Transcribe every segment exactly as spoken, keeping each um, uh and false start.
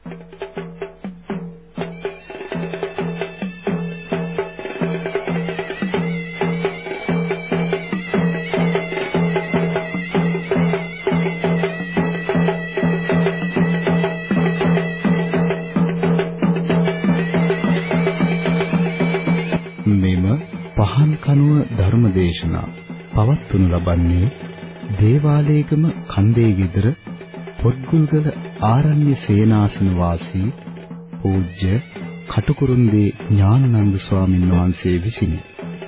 ධර්මදේශනා පවත්වනු ලබන්නේ දේවාලේගම කන්දේ ගෙදර පොත්ගුල්ගල ආරණ්‍ය සේනාසන වාසී පූජ්‍ය කටුකුරුන්දී ඥානানন্দ ස්වාමීන් වහන්සේ විසිනි.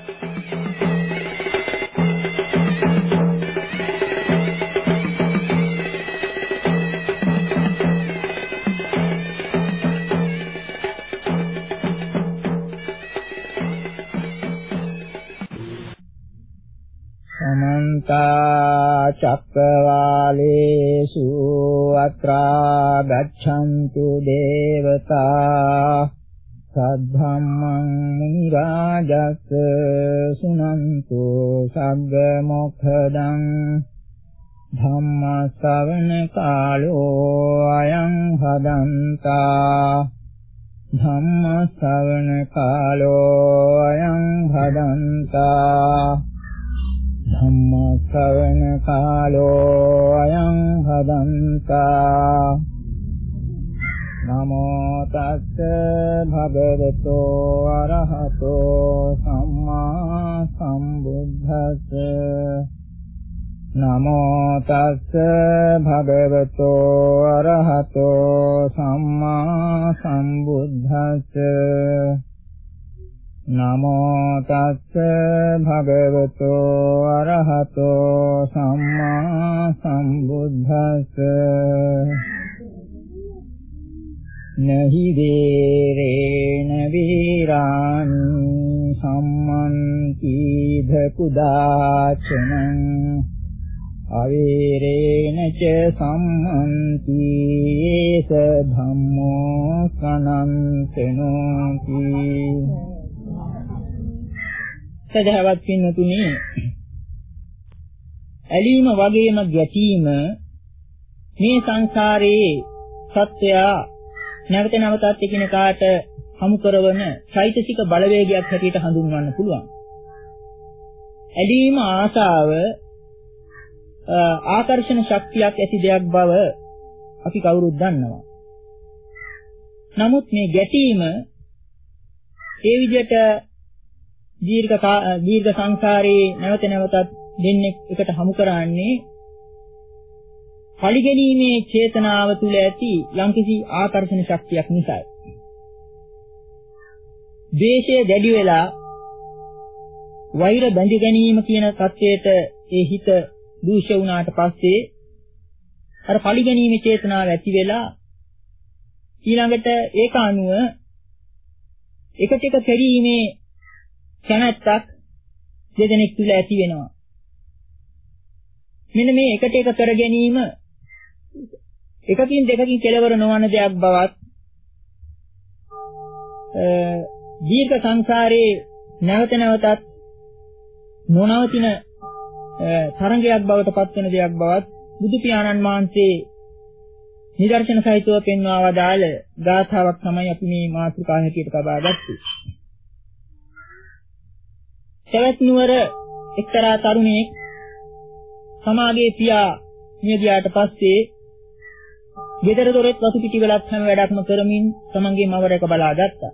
චක්කවාලේසු අත්‍රා ගච්ඡන්තු දේවතා සද්ධම්මං මුනි රාජස් සුනන්තු සග්ග මොක්ඛදං ධම්ම ශ්‍රවණ කාලෝ අයං හදන්තා ධම්ම ශ්‍රවණ කාලෝ අයං හදන්තා ධම්ම ශ්‍රවණ කාලෝ අයං හදන්තා නමෝ තස්ස භගවතෝ අරහතෝ සම්මා සම්බුද්දස්ස නමෝ තස්ස භගවතෝ අරහතෝ සම්මා සම්බුද්දස්ස නමෝ තස්ස භගවතෝ අරහතෝ සම්මා සම්බුද්දස්ස නහි වේරේන වීරානි සම්මන්ති ධකුදාචනං අවේරේන ච සම්මන්ති ඒස ධම්මෝ සනන්තනෝති. සදහවත් පින්තුනි, ඇලීම වගේම ගැටීම මේ සංසාරයේ සත්‍යය නැවත නැවතත් එකිනෙකාට හමු කරන චෛතසික බලවේගයක් හැටියට හඳුන්වන්න පුළුවන්. ඇලීම ආසාව ආකර්ෂණ ශක්තියක් ඇති දෙයක් බව අපි කවුරුත් දන්නවා. නමුත් මේ ගැටීම ඒ විදිහට දීර්ඝ දීර්ඝ සංසාරේ නැවත නැවතත් දෙන්නේ එකට හමු කරන්නේ පරිගැනීමේ චේතනාව තුළ ඇති යම්කිසි ආකර්ෂණ ශක්තියක් නිසායි. ද්වේෂය දැඩි වෙලා වෛර බැඳ ගැනීම කියන தത്വයට ඒ හිත දූෂ්‍ය වුණාට පස්සේ අර පරිගැනීමේ චේතනාව ඇති වෙලා ඊළඟට ඒක අනුව එකට එක පෙරීමේ කැමැත්තක් දෙදෙනෙක් තුළ ඇති වෙනවා. මෙන්න මේ එකට එක කර ගැනීම එකකින් දෙකකින් කෙලවර නොවන දෙයක් බවත් දීර්ඝ සංසාරේ නැවත නැවතත් නොනවතින තරංගයක් බවට පත්වන දෙයක් බවත් බුදු පියාණන් වහන්සේ නිදර්ශන සහිතව පෙන්වා වදාළ ගාථාවක් තමයි අපි මේ මාතෘකා හැටියට තබා ගත්තේ. සවැත් නුවර එක්තරා තරුණයෙක් සමාගයේ පියා මිය ගියාට පස්සේ ගෙදර දොරෙත් වතු පිටිවලත් හැම වැඩක්ම කරමින් තමන්ගේ මව රැක බලා ගත්තා.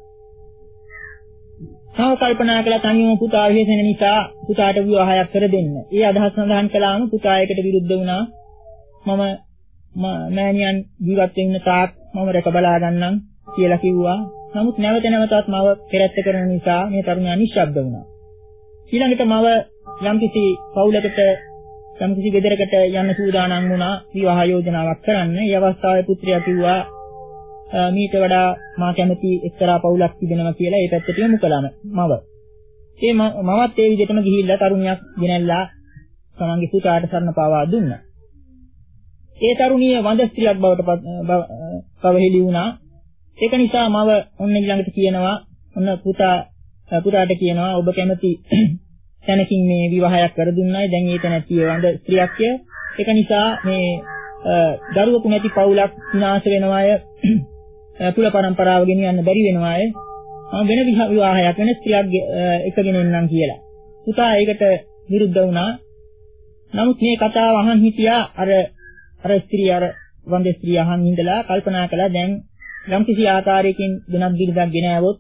තව කල්පනා කළා තනියම පුතා විහිසෙන නිසා පුතාට විවාහයක් කර දෙන්න. ඒ අදහස් සඳහන් කළාම පුතා ඒකට විරුද්ධ වුණා. මම මෑණියන් ජීවත් වෙන්න තාක් මම රැක බලා ගන්නම් කියලා කිව්වා. නමුත් නැවත නැවතත් මව පෙරත්ත කරන නිසා මේ තරුණයා නිශ්ශබ්ද වුණා. ඊළඟට මව යම්කිසි පවුලකට යම්කිසි ගෙදරකට යන්න සූදානම් වුණා විවාහ යෝජනාවක් කරන්න. මේ අවස්ථාවේ පුත්‍රයා කිව්වා මීට වඩා මා කැමති එක්තරා පවුලක් තිබෙනවා කියලා ඒ පැත්තට යොමු කළාම මව. ඒ මමත් ඒ විදිහටම ගිහිල්ලා තරුණියක් ගෙනල්ලා තමන්ගේ පුතාට සරණ පාවා දුන්නා. ඒ තරුණිය වඳ ස්ත්‍රියක් බවට පවහෙලි වුණා. ඒක නිසා මව ඔන්න ඊළඟට කියනවා ඔන්න පුතා පුතාට කියනවා ඔබ කැමති තැනකින් මේ විවාහයක් කර දුන්නයි දැන් ඒක නැතිව වඳ ස්ත්‍රියක්ය. ඒක නිසා මේ දරුවෙකු නැති පවුලක් විනාශ වෙනවාය. කුල પરම්පරාව ගෙනියන්න බැරි වෙනවා අය. මම වෙන විවාහයක් වෙන ස්ත්‍රියක් එකගෙන එන්නම් කියලා. පුතා ඒකට විරුද්ධ වුණා. නමුත් මේ කතාව අහන් හිටියා අර අර ස්ත්‍රිය අර වන්ද ස්ත්‍රිය අහන් ඉඳලා කල්පනා කළා දැන් යම් කිසි ආකාරයකින් වෙනත් බිරිඳක් ගෙන આવොත්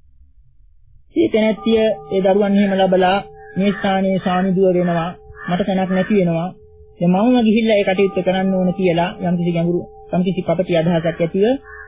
මේ තැනැත්තිය ඒ දරුවන් එහෙම ලබලා මේ ස්ථානයේ සාමිදුව වෙනවා මට තැනක් නැති වෙනවා දැන් මම ගිහිල්ලා ඒ කටයුත්ත කරන්න ඕන කියලා යම් කිසි ගැඹුරු යම් කිසි පපටි අදහසක් ඇතිව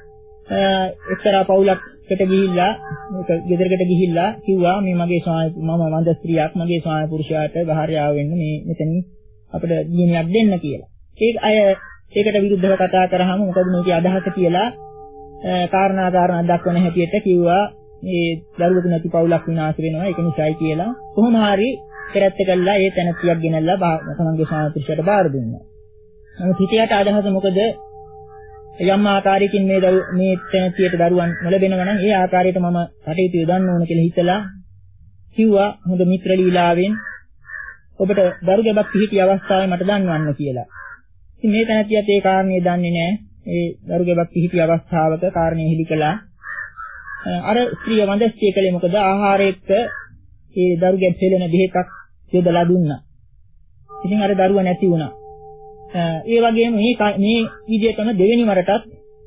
එක්තරා පවුලකට ගිහිල්ලා මේක ගෙදරකට ගිහිල්ලා කිව්වා මේ මගේ ස්වාමි මම වන්ද ස්ත්‍රියක් මගේ ස්වාමි පුරුෂයාට භාර්යාව වෙන්න මේ මෙතනින් අපිට දිනයක් දෙන්න කියලා. ඒක අය ඒකට විරුද්ධව කතා කරාම මොකද මේකේ අදහස කියලා කාරණා කාරණා දක්වන හැටියට කිව්වා මේ දරුවෙකු නැති පවුලක් විනාශ වෙනවා ඒක නිසායි කියලා. කොහොම හරි පෙරත්ත කළා ඒ තැනතියක් ගෙනල්ලා තමන්ගේ ස්වාමි පුරුෂයාට බාර දුන්නා. නමුත් හිතයට අදහස මොකද යම් ආකාරයකින් මේ මේ තැනතියට දරුවන් නොලැබෙනවා නම් ඒ ආකාරයට මම කටයුතු යොදන්න ඕන කියලා හිතලා කිව්වා හොඳ මිත්‍ර ලීලාවෙන් ඔබට දරු ගැබක් පිහිටි අවස්ථාවේ මට දන්වන්න කියලා. ඉතින් මේ තැනතියට ඒ කාරණේ දන්නේ නැහැ. ඒ දරු ගැබක් පිහිටි අවස්ථාවක කාරණේ හිලි කළා. අර ස්ත්‍රිය වන්දස්තිය කලේ මොකද ආහාරයක ඒ දරු ගැබ් පෙළෙන බෙහෙතක් යොදලා දුන්නා. ඉතින් අර දරුවා නැති වුණා. ඒ වගේම මේ මේ විදිහටම දෙවෙනි වරටත්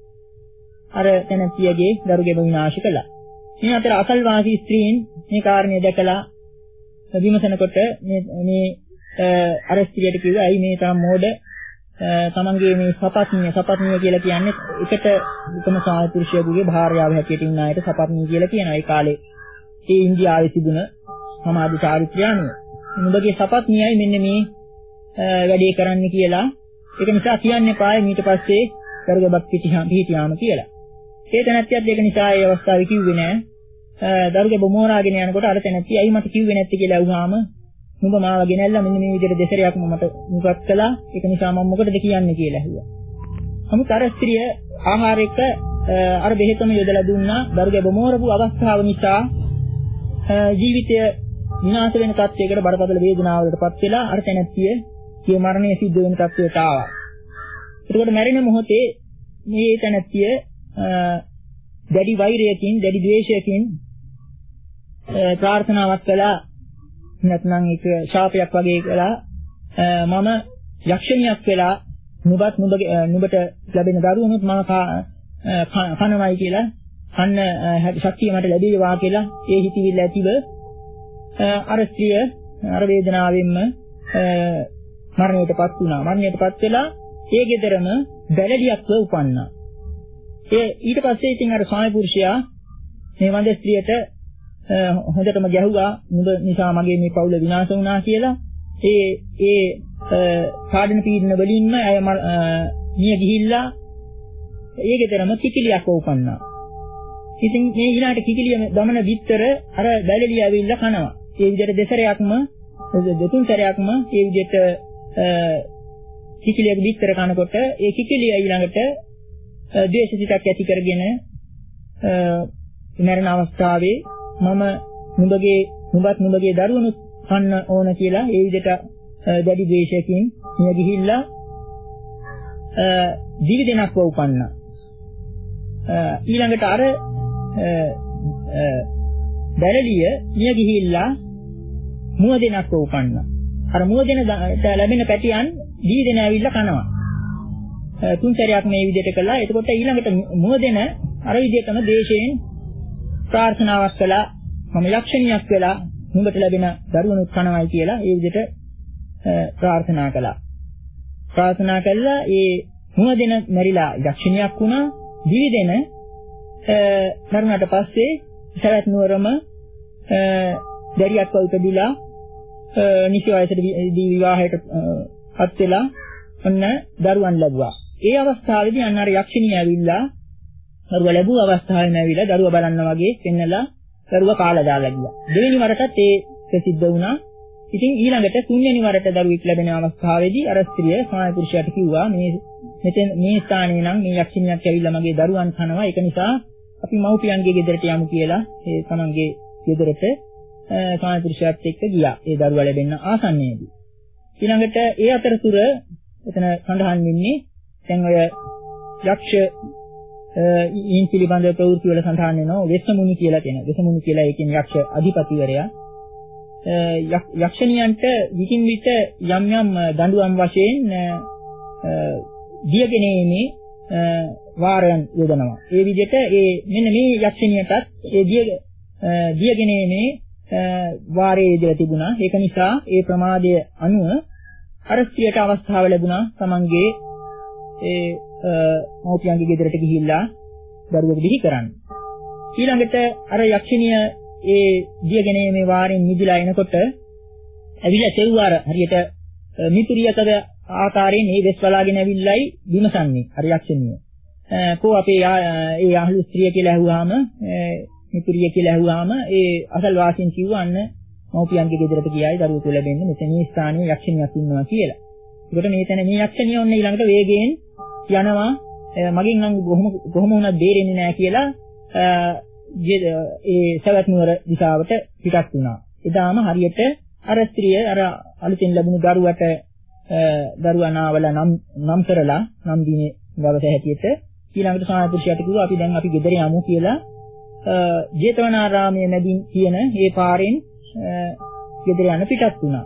අර තැනතියගේ දරු ගැබ විනාශ කළා. මේ අතර අසල්වාසී ස්ත්‍රීන් මේ කාරණේ දැකලා විමසනකොට මේ මේ අර ස්ත්‍රියට කිව්වා ඇයි මේ තරම් මෝඩ තමන්ගේ මේ සපත්නිය සපත්නිය කියලා කියන්නේ එකට එකම සාය පුරුෂයෙකුගේ භාර්යාව හැටියට ඉන්න අයට සපත්නිය කියලා කියනවා. ඒ කාලේ ඒ ඉන්දියාවේ තිබුණ සමාජ චාරිත්‍රය අනුව. නුඹගේ සපත්නියයි මෙන්න මේ වැඩේ කරන්න කියලා. ඒක නිසා කියන්නේ පාය ඊට පස්සේ දරුගබක් පිටිහාම පිටියාම කියලා. ඒ තැනැත්තියත් ඒක නිසා ඒ අවස්ථාවේ කිව්වේ නෑ. දරුගබ මෝරාගෙන යනකොට අර තැනැත්තිය අයි මට කිව්වේ නැත්තේ කියලා අහුවාම නුඹ මාව ගෙනල්ලා මෙන්න මේ විදිහට දෙසරයක්ම මට මුගක් කළා. ඒක නිසා මම මොකටද කියන්නේ කියලා ඇහුවා. නමුත් අර ස්ත්‍රිය ආහාරයක අර බෙහෙතම යොදලා දුන්නා. දරුගබ මෝරපු අවස්ථාව නිසා ජීවිතය විනාශ වෙන තත්යකට බරපතල වේදනාවකටපත් වෙලා අර තැනැත්තිය කිය මරණය සිද්ධ වෙන තත්ත්වයට ආවා. ඒකට මැරෙන මොහොතේ මේ තැනැත්තිය දැඩි වෛරයකින් දැඩි ද්වේෂයකින් ප්‍රාර්ථනාවක් කළා. නැත්නම් ඒක ශාපයක් වගේ කළා. මම යක්ෂණියක් වෙලා නුඹත් නුඹට ලැබෙන දරුවනුත් මම කනවයි කියලා කන්න ශක්තිය මට ලැබේවා කියලා ඒ හිතවිල්ල ඇතිව අර ස්ත්‍රිය අර වේදනාවෙන්ම මරණයටපත් වුණා. මරණයටපත් වෙලා ඒ ගෙදරම බැලලියක්ව උපන්නා. ඒ ඊට පස්සේ ඉතින් අර ස්වාමි පුරුෂයා මේ වන්ද ස්ත්‍රියට හොඳටම ගැහුවා නුඹ නිසා මගේ මේ පවුල විනාශ වුණා කියලා. ඒ ඒ සාධන පීඩන වලින්ම අය මිය ගිහිල්ලා ඒ ගෙදරම කිකිලියක්ව උපන්නා. ඉතින් මේ ඊළාට කිකිලිය දමන විතර අර බැලලිය ඇවිල්ලා කනවා. ඒ විදිහට දෙසරයක්ම දෙතුන් සැරයක්ම ඒ විදිහට කිකිලියක විතර කනකොට ඒ කිකිලිය ඊළඟට ද්වේෂසිතක් ඇති කරගෙන මරණ අවස්ථාවේ මම නුඹගේ නුඹත් නුඹගේ දරුවනුත් කන්න ඕන කියලා ඒ විදිහට දැඩි ද්වේෂයකින් මිය ගිහිල්ලා දිවි දෙනක්ව උපන්නා. ඊළඟට අර බැලලිය මිය ගිහිල්ලා මුව දෙනක්ව උපන්නා. අර මුව දෙන ලැබෙන පැටියන් දිවි දෙන ඇවිල්ලා කනවා. තුන් සැරයක් මේ විදිහට කළා. එතකොට ඊළඟට මුව දෙන අර විදිහටම දේශයෙන් ප්‍රාර්ථනාවක් කළා. මම යක්ෂණියක් වෙලා නුඹට ලැබෙන දරුවනුත් කනවයි කියලා ඒ විදිහට ප්‍රාර්ථනා කළා. ප්‍රාර්ථනා කළා ඒ මුව දෙන මැරිලා යක්ෂණියක් වුණා. දිවි දෙන මරුණාට පස්සේ සවැත් නුවරම දැරියක්ව උපදිලා නිසි වයසට දී විවාහයට පත් වෙලා ඔන්න දරුවන් ලැබුවා. ඒ අවස්ථාවේදී අන්න අර යක්ෂණිය ඇවිල්ලා දරුවා ලැබුව අවස්ථාවේම ඇවිල්ලා දරුවා බලන්න වගේ පෙන්නලා දරුවා කාලා දාලා ගියා. දෙවෙනි වරටත් ඒ ප්‍රසිද්ධ වුණා. ඉතින් ඊළඟට තුන්වෙනි වරට දරුවෙක් ලැබෙන අවස්ථාවේදී අර ස්ත්‍රිය ස්වාමි පුරුෂයාට කිව්වා මේ මෙතෙන් මේ ස්ථානයේ නම් මේ යක්ෂණියක් ඇවිල්ලා මගේ දරුවන් කනවා. ඒක නිසා අපි මව්පියන්ගේ ගෙදරට යමු කියලා ඒ තමන්ගේ ගෙදරට ස්වාමි පුරුෂයාත් එක්ක ගියා. ඒ දරුවා ලැබෙන්න ආසන්නයේදී. ඊළඟට ඒ අතරතුර එතන සඳහන් වෙන්නේ දැන් ඔය යක්ෂ ඊයින් පිළිබඳ ප්‍රවෘත්ති වල සඳහන් වෙනවා වෙස්සමුනි කියලා කියන. වෙස්සමුනි කියලා ඒකෙන් යක්ෂ අධිපතිවරයා. යක්ෂණියන්ට විකින් විට යම් යම් දඬුවම් වශයෙන් දියගෙනීමේ වාරයන් යොදනවා. ඒ විදිහට ඒ මෙන්න මේ යක්ෂණියටත් ඒ දිය දියගෙනීමේ වාරයේ ඉඳලා තිබුණා. ඒක නිසා ඒ ප්‍රමාදය අනුව අර ස්ත්‍රියට අවස්ථාව ලැබුණා තමන්ගේ ඒ මව්පියන්ගේ ගෙදරට ගිහිල්ලා දරුවෙකු බිහි කරන්න. ඊළඟට අර යක්ෂණිය ඒ දියගෙනීමේ වාරෙන් මිදලා එනකොට ඇවිල්ලා සෙව්වාර හරියට මිතුරියකද ආකාරයෙන් මේ වෙස් බලාගෙන ඇවිල්ලායි විමසන්නේ අර යක්ෂණිය. කෝ අපේ ඒ අහලු ස්ත්‍රිය කියලා ඇහුවාම මිතුරිය කියලා ඇහුවාම ඒ අසල් වාසීන් කිව්වන්න මව්පියන්ගේ ගෙදරට ගියායි දරුවෙකු ලැබෙන්නේ මෙතන මේ ස්ථානයේ යක්ෂණියක් ඉන්නවා කියලා. ඒකට මේ තැන මේ යක්ෂණිය ඔන්න ඊළඟට වේගයෙන් යනවා මගෙන් නම් කොහොම කොහොම වුණත් බේරෙන්නේ නැහැ කියලා ඒ සවැත් නුවර දිශාවට පිටත් වුණා. එදාම හරියට අර ස්ත්‍රිය අර අලුතෙන් ලැබුණු දරුවට දරුවා නාවල නම් නම් කරලා නම් දිනේ ගවස හැටියට ඊළඟට සාය පුරුෂයාට කිව්වා අපි දැන් අපි ගෙදර යමු කියලා ජේතවනාරාමයේ මැදින් කියන ඒ පාරෙන් ගෙදර යන පිටත් වුණා.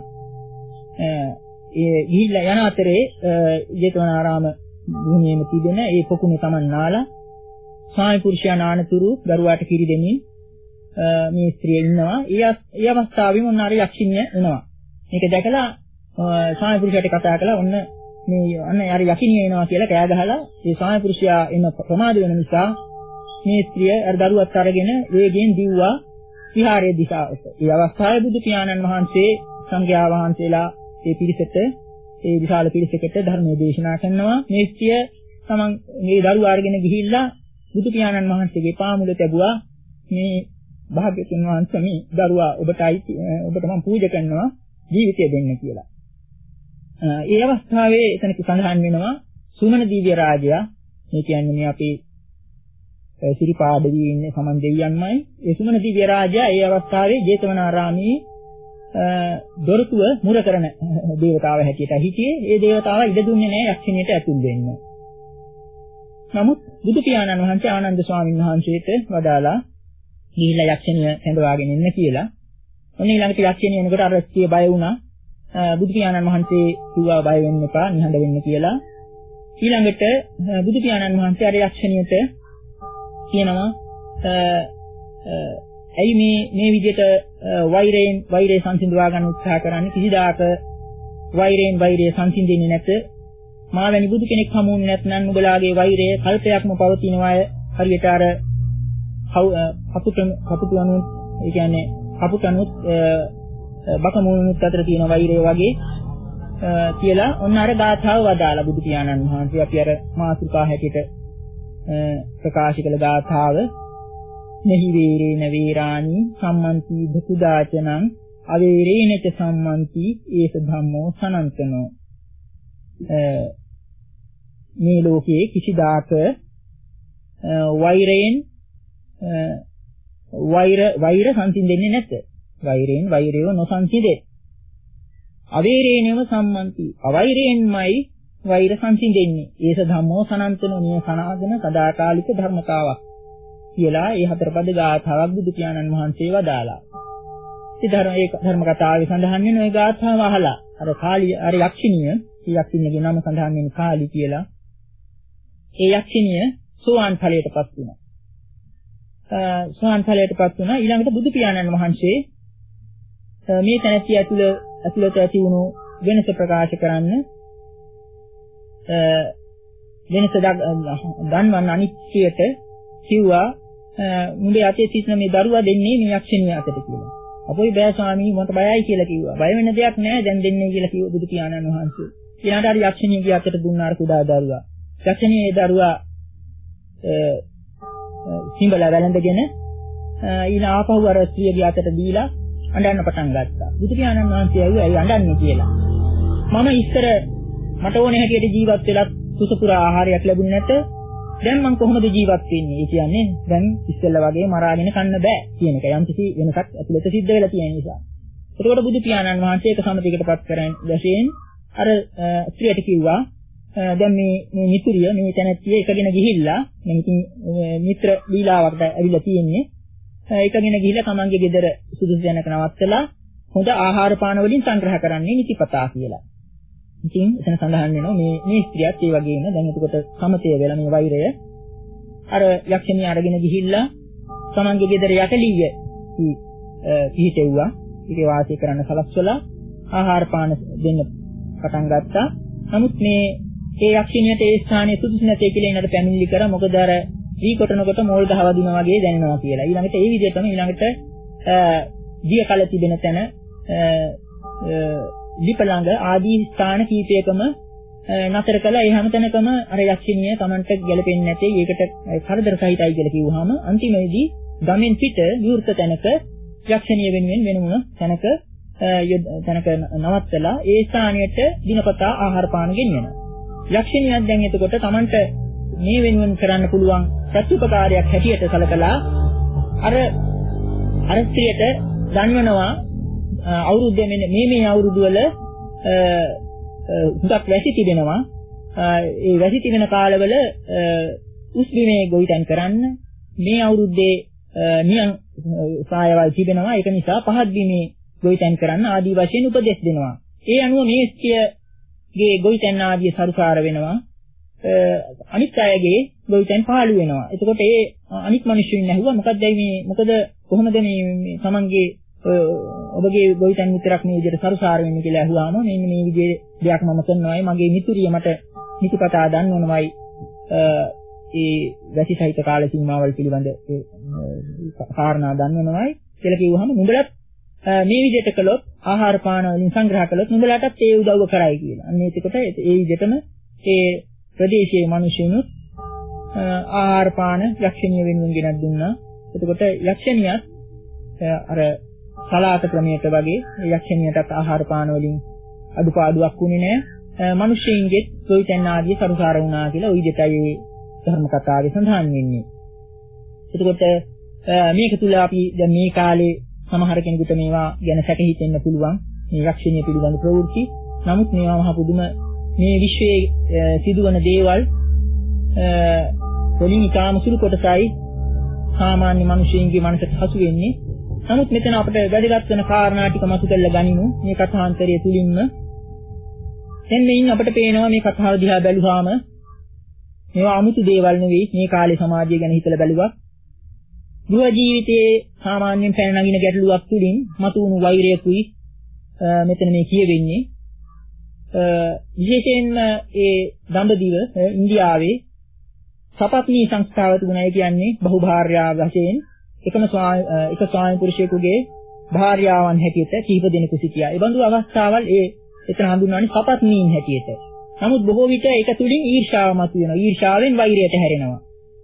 ඒ ගිහිල්ලා යන අතරේ ජේතවනාරාම භූමියේම තිබෙන ඒ පොකුණේ Taman නාලා සාය පුරුෂයා නානතුරු දරුවාට කිරි දෙමින් මේ ස්ත්‍රිය ඉන්නවා. ඒ ඒ අවස්ථාවෙම ඔන්න අර යක්ෂිනිය එනවා. මේක දැකලා සාය පුරුෂයාට කතා කළා ඔන්න මේ අන්න අර යක්ෂිනිය එනවා කියලා කෑ ගහලා ඒ සාය පුරුෂයා එන ප්‍රමාද වෙන නිසා මේ ස්ත්‍රිය අර දරුවත් අරගෙන වේගයෙන් දිව්වා විහාරයේ දිශාවට. ඒ අවස්ථාවේ බුදු පියාණන් වහන්සේ සංඝයා වහන්සේලා ඒ පිරිසට ඒ විශාල පිරිසකට ධර්මයේ දේශනා කරනවා. මේ ස්ත්‍රිය තමන් මේ දරුවා අරගෙන ගිහිල්ලා බුදු පියාණන් වහන්සේගේ පාමුල තැබුවා. මේ භාග්‍යතුන් වහන්සේ මේ දරුවා ඔබටයි ඔබට මම පූජා කරනවා ජීවිතය දෙන්න කියලා. ඒ අවස්ථාවේ එතන සඳහන් වෙනවා සුමන දිව්‍ය රාජයා මේ කියන්නේ මේ අපේ සිරිපාඩවි ඉන්නේ සමන් දෙවියන්මයි. ඒ සුමන දිව්‍ය රාජයා ඒ අවස්ථාවේ ජේතවනාරාමයේ දොරටුව මුර කරන දේවතාව හැටියට හිටියේ. ඒ දේවතාව ඉඩ දුන්නේ නැහැ යක්ෂණියට ඇතුල් වෙන්න. නමුත් බුදු පියාණන් වහන්සේ ආනන්ද ස්වාමීන් වහන්සේට වදාලා ගිහිල්ලා යක්ෂණිය හැඳවාගෙන ඉන්න කියලා. ඔන්න ඊළඟට යක්ෂණිය එනකොට අර ස්ත්‍රිය බය වුණා. බුදු පියාණන් වහන්සේ කිව්වා බය වෙන්න එපා නිහඬ වෙන්න කියලා. ඊළඟට බුදු පියාණන් වහන්සේ අර යක්ෂණියට කියනවා ඇයි මේ මේ විදිහට වෛරයෙන් වෛරය සංසිඳවා ගන්න උත්සාහ කරන්නේ කිසිදාක වෛරයෙන් වෛරය සංසිඳෙන්නේ නැත. මා වැනි බුදු කෙනෙක් හමුුනේ නැත්නම් නුඹලාගේ වෛරය කල්පයක්ම පවතිනවාය. හරියට අර කපුට කපුටුණු ඒ කියන්නේ කපුටණුත් බකමුණුත් අතර තියෙන වෛරය වගේ කියලා ඔන්න අර ගාථාව වදාලා බුදු පියාණන් වහන්සේ අපි අර මාතෘකා හැටියට ප්‍රකාශ කළ ගාථාව මෙහි වේරේන වේරාණි සම්මන්ති දුකුදාචනං අවේරේන ච සම්මන්ති ඒස ධම්මෝ සනන්තනෝ. මේ ලෝකයේ කිසිදාක වෛරයෙන් වෛර වෛර සංසිඳෙන්නේ නැත. වෛරයෙන් වෛරය නොසංසිඳේ. අවේරේනම සම්මන්ති අවෛරයෙන්මයි වෛර සංසිඳෙන්නේ. ඒස ධම්මෝ සනන්තනෝ නිය සනාදන සදාකාලික ධර්මතාවක් කියලා ඒ හතර පද ගාථාවක් බුදු පියාණන් වහන්සේ වදාලා. ඉතින් ධර්ම ඒ ධර්ම කතාවේ සඳහන් වෙන ওই ගාථාව අහලා අර කාලිය අර යක්ෂිනිය, ඒ යක්ෂිනියගේ නම සඳහන් වෙන කාලි කියලා. ඒ යක්ෂිනිය සෝවාන් ඵලයටපත් වුණා. සෝවාන් ඵලයටපත් වුණා. ඊළඟට බුදු පියාණන් වහන්සේ මේ තැනැත්තිය ඇතුළ ඇතුළත ඇති වුණු වෙනස ප්‍රකාශ කරන්න වෙනස දන්වන්න අනිත්‍යයට කිව්වා මුඹේ අතේ සිටින මේ දරුවා දෙන්නේ මේ යක්ෂණිය අතට කියලා. අපොයි බෑ ස්වාමී මට බයයි කියලා කිව්වා. බය වෙන දෙයක් නෑ දැන් දෙන්නේ කියලා කිව්ව බුදු පියාණන් වහන්සේ. ඊළඟට අර යක්ෂණියගේ අතට දුන්නා අර කුඩා දරුවා. යක්ෂණියේ දරුවා සිඹලා වැළඳගෙන ඊළඟ ආපහු අර ස්ත්‍රියගේ අතට දීලා අඬන්න පටන් ගත්තා. බුදු පියාණන් වහන්සේ ඇහුවා ඇයි අඬන්නේ කියලා. මම ඉස්සර මට ඕනේ හැටියට ජීවත් වෙලා සුසපුරා ආහාරයක් ලැබුණේ නැත. දැන් මම කොහොමද ජීවත් වෙන්නේ? ඒ කියන්නේ දැන් ඉස්සෙල්ලා වගේ මරාගෙන කන්න බෑ කියන එක. යම් කිසි වෙනසක් ඇතුළත සිද්ධ වෙලා තියෙන නිසා. එතකොට බුදු පියාණන් වහන්සේ ඒක සමතිකටපත් කරන වශයෙන් අර ස්ත්‍රියට කිව්වා දැන් මේ මේ මිතුරිය මේ තැනැත්තිය එකගෙන ගිහිල්ලා මම ඉතින් මිත්‍ර ලීලාවකට ඇවිල්ලා තියෙන්නේ. එකගෙන ගිහිල්ලා තමන්ගේ ගෙදර සුදුසු තැනක නවත්තලා හොඳ ආහාර පාන වලින් සංග්‍රහ කරන්නේ නිතිපතා කියලා. ඉතින් එතන සඳහන් වෙනවා මේ මේ ස්ත්‍රියත් ඒ වගේම දැන් එතකොට සමතය වෙලා මේ වෛරය අර යක්ෂණිය අරගෙන ගිහිල්ලා තමන්ගේ ගෙදර යටලිය පිහිටෙව්වා. ඊට වාසය කරන්න සලස්වලා ආහාර පාන දෙන්න පටන් ගත්තා. නමුත් මේ ඒ යක්ෂණියට ඒ ස්ථානයේ සුදුසු නැtei කියලා එනකට පැමිණිලි කරා. මොකද අර දී කොටනකොට මෝල් ගහ වදිනවා වගේ දැනෙනවා කියලා. ඊළඟට ඒ විදිහටම ඊළඟට දිය කල තිබෙන තැන ලිපලඟ ආදී ස්ථාන කීපයකම නතර කළා. ඒ හැම තැනකම අර යක්ෂණිය Tamanට ගැලපෙන්නේ නැtei. ඒකට කරදර සහිතයි කියලා කිව්වහම අන්තිමේදී ගමෙන් පිට විවෘත තැනක යක්ෂණිය වෙනුවෙන් වෙනම තැනක තැනක නවත්තලා ඒ ස්ථානයට දිනපතා ආහාර පාන ගෙනියනවා. යක්ෂණියක් දැන් එතකොට Tamanට මේ වෙනුවෙන් කරන්න පුළුවන් ප්‍රතිපකාරයක් හැටියට සැලකලා අර අර ස්ත්‍රියට දන්වනවා අවුරුද්ද මේ මේ අවුරුදු වල හුඟක් වැසි තිබෙනවා. ඒ වැසි තිබෙන කාලවල උස් බිමේ ගොවිතැන් කරන්න මේ අවුරුද්දේ නියම් සායවල් තිබෙනවා. ඒක නිසා පහත් බිමේ ගොවිතැන් කරන්න ආදී වශයෙන් උපදෙස් දෙනවා. ඒ අනුව මේ ස්ත්‍රියගේ ගොවිතැන් ආදී සරුසාර වෙනවා. අනිත් අයගේ ගොවිතැන් පාළු වෙනවා. එතකොට ඒ අනිත් මිනිස්සුන් ඇහුවා මොකක්ද මේ මොකද කොහොමද මේ තමන්ගේ ඔබගේ ගොවිතැන් විතරක් මේ විදිහට සරුසාර වෙන්නේ කියලා ඇහුවාම මෙන්න මේ විදිහේ දෙයක් මම කරනවායි මගේ මිතුරිය මට නිතිපතා දන්වනවායි ඒ වැසි සහිත කාල සීමාවල් පිළිබඳ ඒ කාරණා දන්වනවායි කියලා කිව්වහම නුඹලත් මේ විදිහට කළොත් ආහාර පාන වලින් සංග්‍රහ කළොත් නුඹලටත් ඒ උදව්ව කරයි කියලා. අන්න ඒකට ඒ විදිහටම ඒ ප්‍රදේශයේ මිනිසුනුත් ආහාර පාන යක්ෂණිය වෙනුවෙන් ගෙනත් දුන්නා. එතකොට යක්ෂණියත් අර සලාත ක්‍රමයට වගේ යක්ෂණියටත් ආහාර පාන වලින් අඩුපාඩුවක් වුණේ නැහැ. මිනිස්සුන්ගේ ගොවිතැන් ආදී සරුසාර වුණා කියලා ওই දෙකයි ධර්ම කතාවේ සඳහන් වෙන්නේ. එතකොට මේක තුල අපි දැන් මේ කාලේ සමහර කෙනෙකුට මේවා ගැන සැක හිතෙන්න පුළුවන් මේ යක්ෂණිය පිළිබඳ ප්‍රවෘත්ති. නමුත් මේවා මහ පුදුම මේ විශ්වයේ සිදුවන දේවල් වලින් ඉතාම සුළු කොටසයි සාමාන්‍ය මිනිසෙයින්ගේ මනසට හසු වෙන්නේ. නමුත් මෙතන අපිට වැදගත් වෙන කාරණා ටික මතු කරලා ගනිමු මේ කථාන්තරය තුලින්ම. දැන් මේන් අපිට පේනවා මේ කතාව දිහා බැලුවාම මේවා 아무තු දේවල් නෙවෙයි. මේ කාලේ සමාජය ගැන හිතලා බැලුවා ගෘහ ජීවිතයේ සාමාන්‍යයෙන් පැන නගින ගැටලුවක් තුලින් මතුවුණු වෛරයකුයි මෙතන මේ කියවෙන්නේ. විශේෂයෙන්ම ඒ දඹදිව ඉන්දියාවේ සපත්නී සංස්ථාව තිබුණා. කියන්නේ බහුභාර්යා වශයෙන් එකම එක ස්වාමි පුරුෂයෙකුගේ භාර්යාවන් හැටියට කීප දෙනෙකු සිටියා. ඒ බඳු අවස්ථාවල් ඒ එතන හඳුන්වන්නේ සපත්නීන් හැටියට. නමුත් බොහෝ විට ඒක තුලින් ඊර්ෂ්‍යාව මතුවෙනවා. ඊර්ෂ්‍යාවෙන් වෛරයට හැරෙනවා.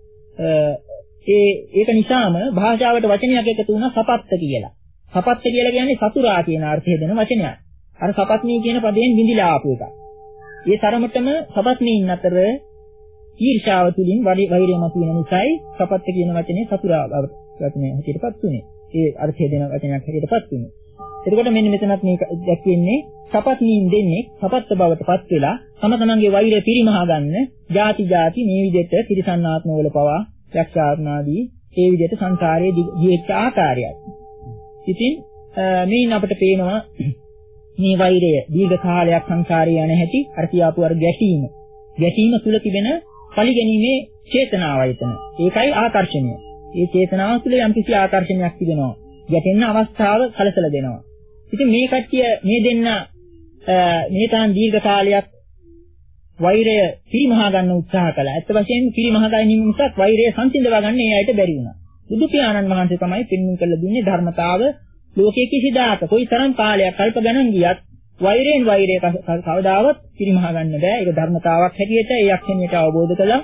ඒ ඒක නිසාම භාෂාවට වචනයක් එකතු වුණා සපත්ත කියලා. සපත්ත කියලා කියන්නේ සතුරා කියන අර්ථය දෙන වචනයක්. අර සපත්නී කියන පදයෙන් බිඳිලා ආපු එකක්. ඒ තරමටම සපත්නීන් අතර ඊර්ෂ්‍යාව තුලින් වෛරය මතුවෙන නිසායි සපත්ත කියන වචනේ සතුරා වචනය හැටියටපත් උනේ. ඒ අර්ථය දෙන වචනයක් හැටියටපත් උනේ. එතකොට මෙන්න මෙතනත් මේ දැක්වෙන්නේ සපත්නීන් දෙන්නේ සපත්ත බවටපත් වෙලා තම තමන්ගේ වෛරය පිරිමහා ගන්න ಜಾති ಜಾති මේ විදිහට තිරසන්නාත්මවල පවා යක්ෂාත්මාදී ඒ විදිහට සංසාරයේ ජීවිත ආකාරයක්. ඉතින් මේන් අපිට පේනවා මේ වෛරය දීර්ඝ කාලයක් සංසාරයේ යන හැටි අර කියාපු අර ගැටීම. ගැටීම තුල තිබෙන පරිගැනීමේ චේතනාව එතන. ඒකයි ආකර්ෂණය. මේ චේතනාව තුළ යම්කිසි ආකර්ෂණයක් තිබෙනවා. ගැටෙන්න අවස්ථාව සැලසලා දෙනවා. ඉතින් මේ කට්ටිය මේ දෙන්න මේ තරම් දීර්ඝ කාලයක් වෛරය පිරිමහා ගන්න උත්සාහ කළා. ඇත්ත වශයෙන්ම පිරිමහා ගැනීම මිසක් වෛරය සංසිඳවා ගන්න ඒ අයට බැරි වුණා. බුදු පියාණන් වහන්සේ තමයි පෙන්වන්න කළ දුන්නේ ධර්මතාව ලෝකයේ කිසිදාක කොයි තරම් කාලයක් කල්ප ගණන් ගියත් වෛරයෙන් වෛරය කවදාවත් පිරිමහා ගන්න බෑ. ඒක ධර්මතාවක් හැටියට ඒ යක්ෂණියට අවබෝධ කළා.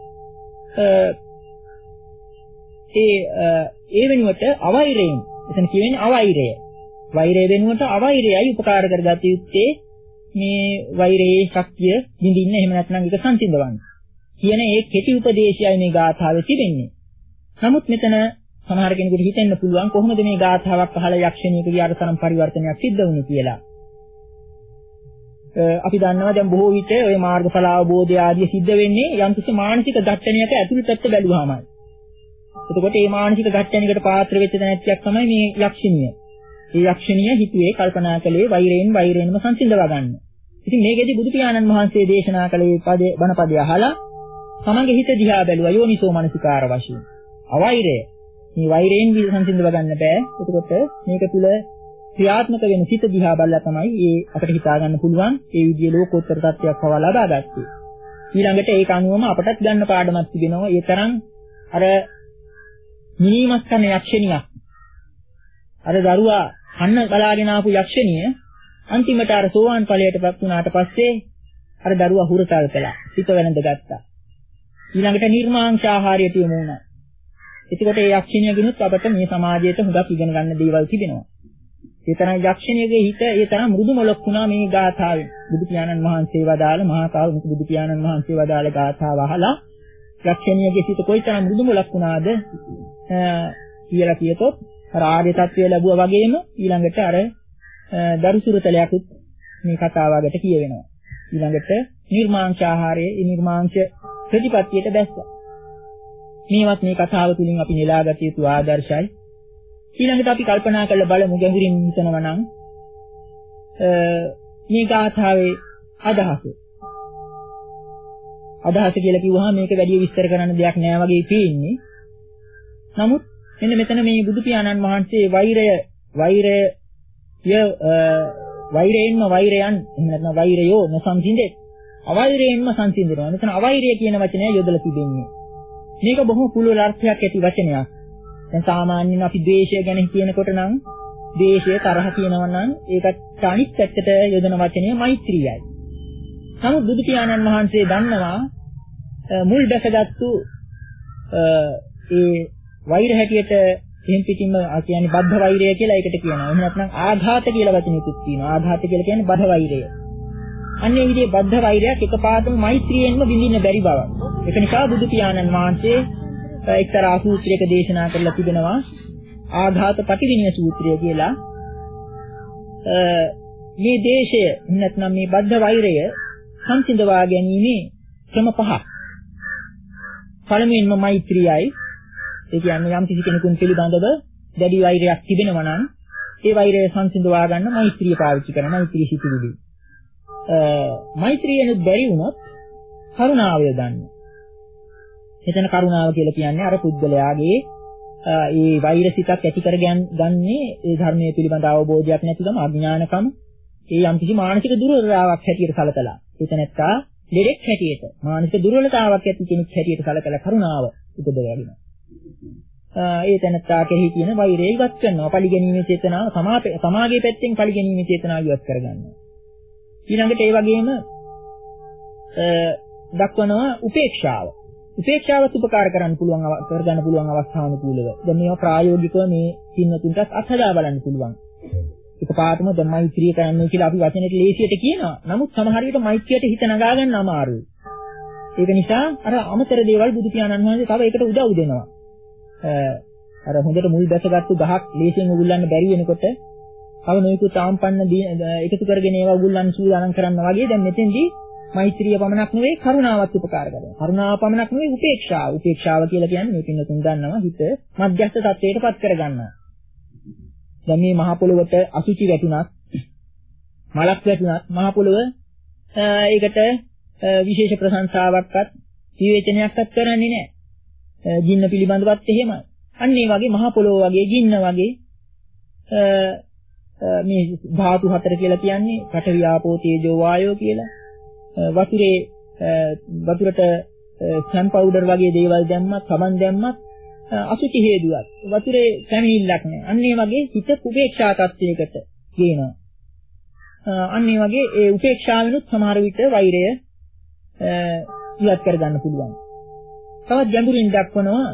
ඒ ඒ වෙනුවට අවෛරයෙන් එතන කියන්නේ අවෛරය. වෛරය වෙනුවට අවෛරයයි උපකාර කරගත යුත්තේ මේ වෛරයේ ශක්තිය විඳින්න එහෙම නැත්නම් ඒක සංසිඳවන්න. කියන ඒ කෙටි උපදේශයයි මේ ගාථාවේ තිබෙන්නේ. නමුත් මෙතන සමහර කෙනෙකුට හිතෙන්න පුළුවන් කොහොමද මේ ගාථාවක් අහලා යක්ෂණියකගේ අර තරම් පරිවර්තනයක් සිද්ධ වුනේ කියලා. අපි දන්නවා දැන් බොහෝ විට ওই මාර්ගඵල අවබෝධය ආදී සිද්ධ වෙන්නේ යම්කිසි මානසික ඝට්ටනයක ඇතුළත පැත්ත බැලුවාමයි. එතකොට මේ මානසික ඝට්ටනයකට පාත්‍ර වෙච්ච දැනැත්තියක් තමයි මේ යක්ෂණිය. මේ යක්ෂණිය හිතුවේ කල්පනා කළේ වෛරයෙන් වෛරයෙන්ම සංසිඳවා ගන්න. ඉතින් මේකෙදි බුදු පියාණන් වහන්සේ දේශනා කළේ පදේ බණ පදේ අහලා තමන්ගේ හිත දිහා බැලුවා යෝනිසෝ මනසිකාර වශයෙන්. අවෛරය. මේ වෛරයෙන් සංසිඳව ගන්න බෑ. එතකොට මේක තුල ක්‍රියාත්මක වෙන සිත දිහා බලලා තමයි ඒ අපිට හිතා ගන්න පුළුවන් ඒ විදිහේ ලෝකෝත්තර තත්ත්වයක් පවා ලබා ගත්තේ. ඊළඟට ඒක අනුවම අපටත් ගන්න පාඩමක් තිබෙනවා. ඒ තරම් අර මිනිමස් කරන යක්ෂණියක්. අර දරුවා කන්න බලාගෙන ආපු යක්ෂණිය අන්තිමට අර සෝවාන් ඵලයටපත් වුණාට පස්සේ අර දරුවා හුරතල් කළා. සිත වෙනඳ ගත්තා. ඊළඟට නිර්මාංශ ආහාරයට යොමු වුණා. එතකොට ඒ යක්ෂණියගෙනුත් අපට මේ සමාජයට හුඟක් ඉගෙන ගන්න දේවල් තිබෙනවා. ඒ තරම් යක්ෂණියගේ හිත ඒ තරම් මෘදු මොලොක් වුණා මේ ගාථාවෙන්. බුදු පියාණන් වහන්සේ වදාළ මහා කාරුණික බුදු පියාණන් වහන්සේ වදාළ ගාථාව අහලා යක්ෂණියගේ සිත කොයිතරම් මෘදු මොලොක් වුණාද කියලා කියතොත් අර ආර්ය තත්ත්වය ලැබුවා වගේම ඊළඟට අර දරුසුරතලයක්ත් මේ කතාවකට කියවෙනවා. ඊළඟට නිර්මාංශ ආහාරයේ ඒ නිර්මාංශ ප්‍රතිපත්තියට දැස්සා. මේවත් මේ කතාව තුලින් අපි නෙලාගත යුතු ආදර්ශයි. ඊළඟට අපි කල්පනා කරලා බලමු ගැඹුරින් හිතනවා නම් මේ ගාථාවේ අදහස. අදහස කියලා කිව්වහම මේක වැඩි විස්තර කරන්න දෙයක් නෑ වගේ පේන්නේ. නමුත් මෙන්න මෙතන මේ බුදු පියාණන් වහන්සේ වෛරය වෛරය ය වෛරයෙන්ම වෛරයන් එහෙම නැත්නම් වෛරයෝ නොසංසිඳේ. අවෛරයෙන්ම සංසිඳනවා. මෙතන අවෛරය කියන වචනය යොදලා තිබෙන්නේ. මේක බොහොම පුළුල් අර්ථයක් ඇති වචනයක්. දැන් සාමාන්‍යයෙන් අපි ද්වේෂය ගැන කියනකොට නම් ද්වේෂය තරහ කියනවා නම් ඒකට අනිත් පැත්තට යොදන වචනය මෛත්‍රියයි. නමුත් බුදු පියාණන් වහන්සේ දන්නවා මුල් දැකගත්තු ඒ වෛර හැටියට එහෙන් පිටින්ම කියන්නේ බද්ධ වෛරය කියලා ඒකට කියනවා. එහෙම නැත්නම් ආඝාත කියලා වචනයකුත් තියෙනවා. ආඝාත කියලා කියන්නේ බද්ධ වෛරය. අන්නේ විදිහේ බද්ධ වෛරයක් එකපාරටම මෛත්‍රියෙන්ම විඳින්න බැරි බව. ඒක නිසා බුදු පියාණන් වහන්සේ එක්තරා සූත්‍රයක දේශනා කරලා තිබෙනවා ආඝාත පටිවිණ්‍ය සූත්‍රය කියලා. මේ දේශය නැත්නම් මේ බද්ධ වෛරය සංසිඳවා ගැනීමේ ක්‍රම පහක්. පළමුවෙන්ම මෛත්‍රියයි. ඒ කියන්නේ යම් කිසි කෙනෙකුන් පිළිබඳව දැඩි වෛරයක් තිබෙනවා නම් ඒ වෛරය සංසිඳවා ගන්න මෛත්‍රිය පාවිච්චි කරන මෛත්‍රී සිතුවිලි. මෛත්‍රියෙන් බැරි වුණොත් කරුණාව යොදන්න. එතන කරුණාව කියලා කියන්නේ අර පුද්ගලයාගේ ඒ වෛර සිතක් ඇති කරගන්නේ ඒ ධර්මයේ පිළිබඳ අවබෝධයක් නැතිකම අඥානකම ඒ යම්කිසි මානසික දුර්වලතාවක් හැටියට සැලකලා එතනත්තා දෙයක් හැටියට මානසික දුර්වලතාවක් ඇති කෙනෙක් හැටියට සැලකලා කරුණාව උපදවගෙන ඒ තැනත්තා කෙරෙහි තියෙන වෛරය ඉවත් කරනවා. පරිගැනීමේ චේතනාව සමාගයේ පැත්තෙන් පරිගැනීමේ චේතනාව ඉවත් කරගන්නවා. ඊළඟට ඒ වගේම දක්වනවා උපේක්ෂාව. උපේක්ෂාවත් උපකාර කරන්න පුළුවන් කරගන්න පුළුවන් අවස්ථානුකූලව. දැන් මේවා ප්‍රායෝගිකව මේ සින්නතුන්ටත් අත්හදා බලන්න පුළුවන්. එකපාරටම දැන් මෛත්‍රිය කරන්නේ කියලා අපි වචනෙට ලේසියට කියනවා. නමුත් සමහර විට මෛත්‍රියට හිත නගා ගන්න අමාරුයි. ඒක නිසා අර අමතර දේවල් බුදු පියාණන් වහන්සේ තව ඒකට උදව් දෙනවා. අර හොඳට මුල් දැසගත්තු ගහක් ලේසියෙන් උගුල්ලන්න බැරි වෙනකොට තව නොයෙකුත් ආම්පන්න එකතු කරගෙන ඒවා උගුල්ලන්න සූදානම් කරනවා වගේ දැන් මෙතෙන්දී මෛත්‍රිය පමණක් නෙවෙයි කරුණාවත් උපකාර කරනවා. කරුණාව පමණක් නෙවෙයි උපේක්ෂාව. උපේක්ෂාව කියලා කියන්නේ මේ පින්නතුන් දන්නවා හිත මධ්‍යස්ථ තත්ත්වයටපත් කරගන්නවා. දැන් මේ මහ පොළොවට අසුචි වැටුණත් මලක් වැටුණත් මහ පොළොව ඒකට විශේෂ ප්‍රශංසාවක්වත් විවේචනයක්වත් කරන්නේ නැහැ. ගින්න පිළිබඳවත් එහෙමයි. අන්න ඒ වගේ මහ පොළොව වගේ ගින්න වගේ මේ ධාතු හතර කියලා කියන්නේ පඨවි ආපෝ තේජෝ වායෝ කියලා. වතුරේ වතුරට සෑම් පවුඩර් වගේ දේවල් දැම්මත්, සබන් දැම්මත් අසුචි හේදුවක්. වතුරේ කැමිල්ලක් නැහැ. අන්න ඒ වගේ හිත උපේක්ෂා තත්ත්වයකට ගේනවා. අන්න ඒ වගේ ඒ උපේක්ෂාවෙනුත් සමහර විට වෛරය ඉවත් කර ගන්න පුළුවන්. තවත් ගැඹුරින් දක්වනවා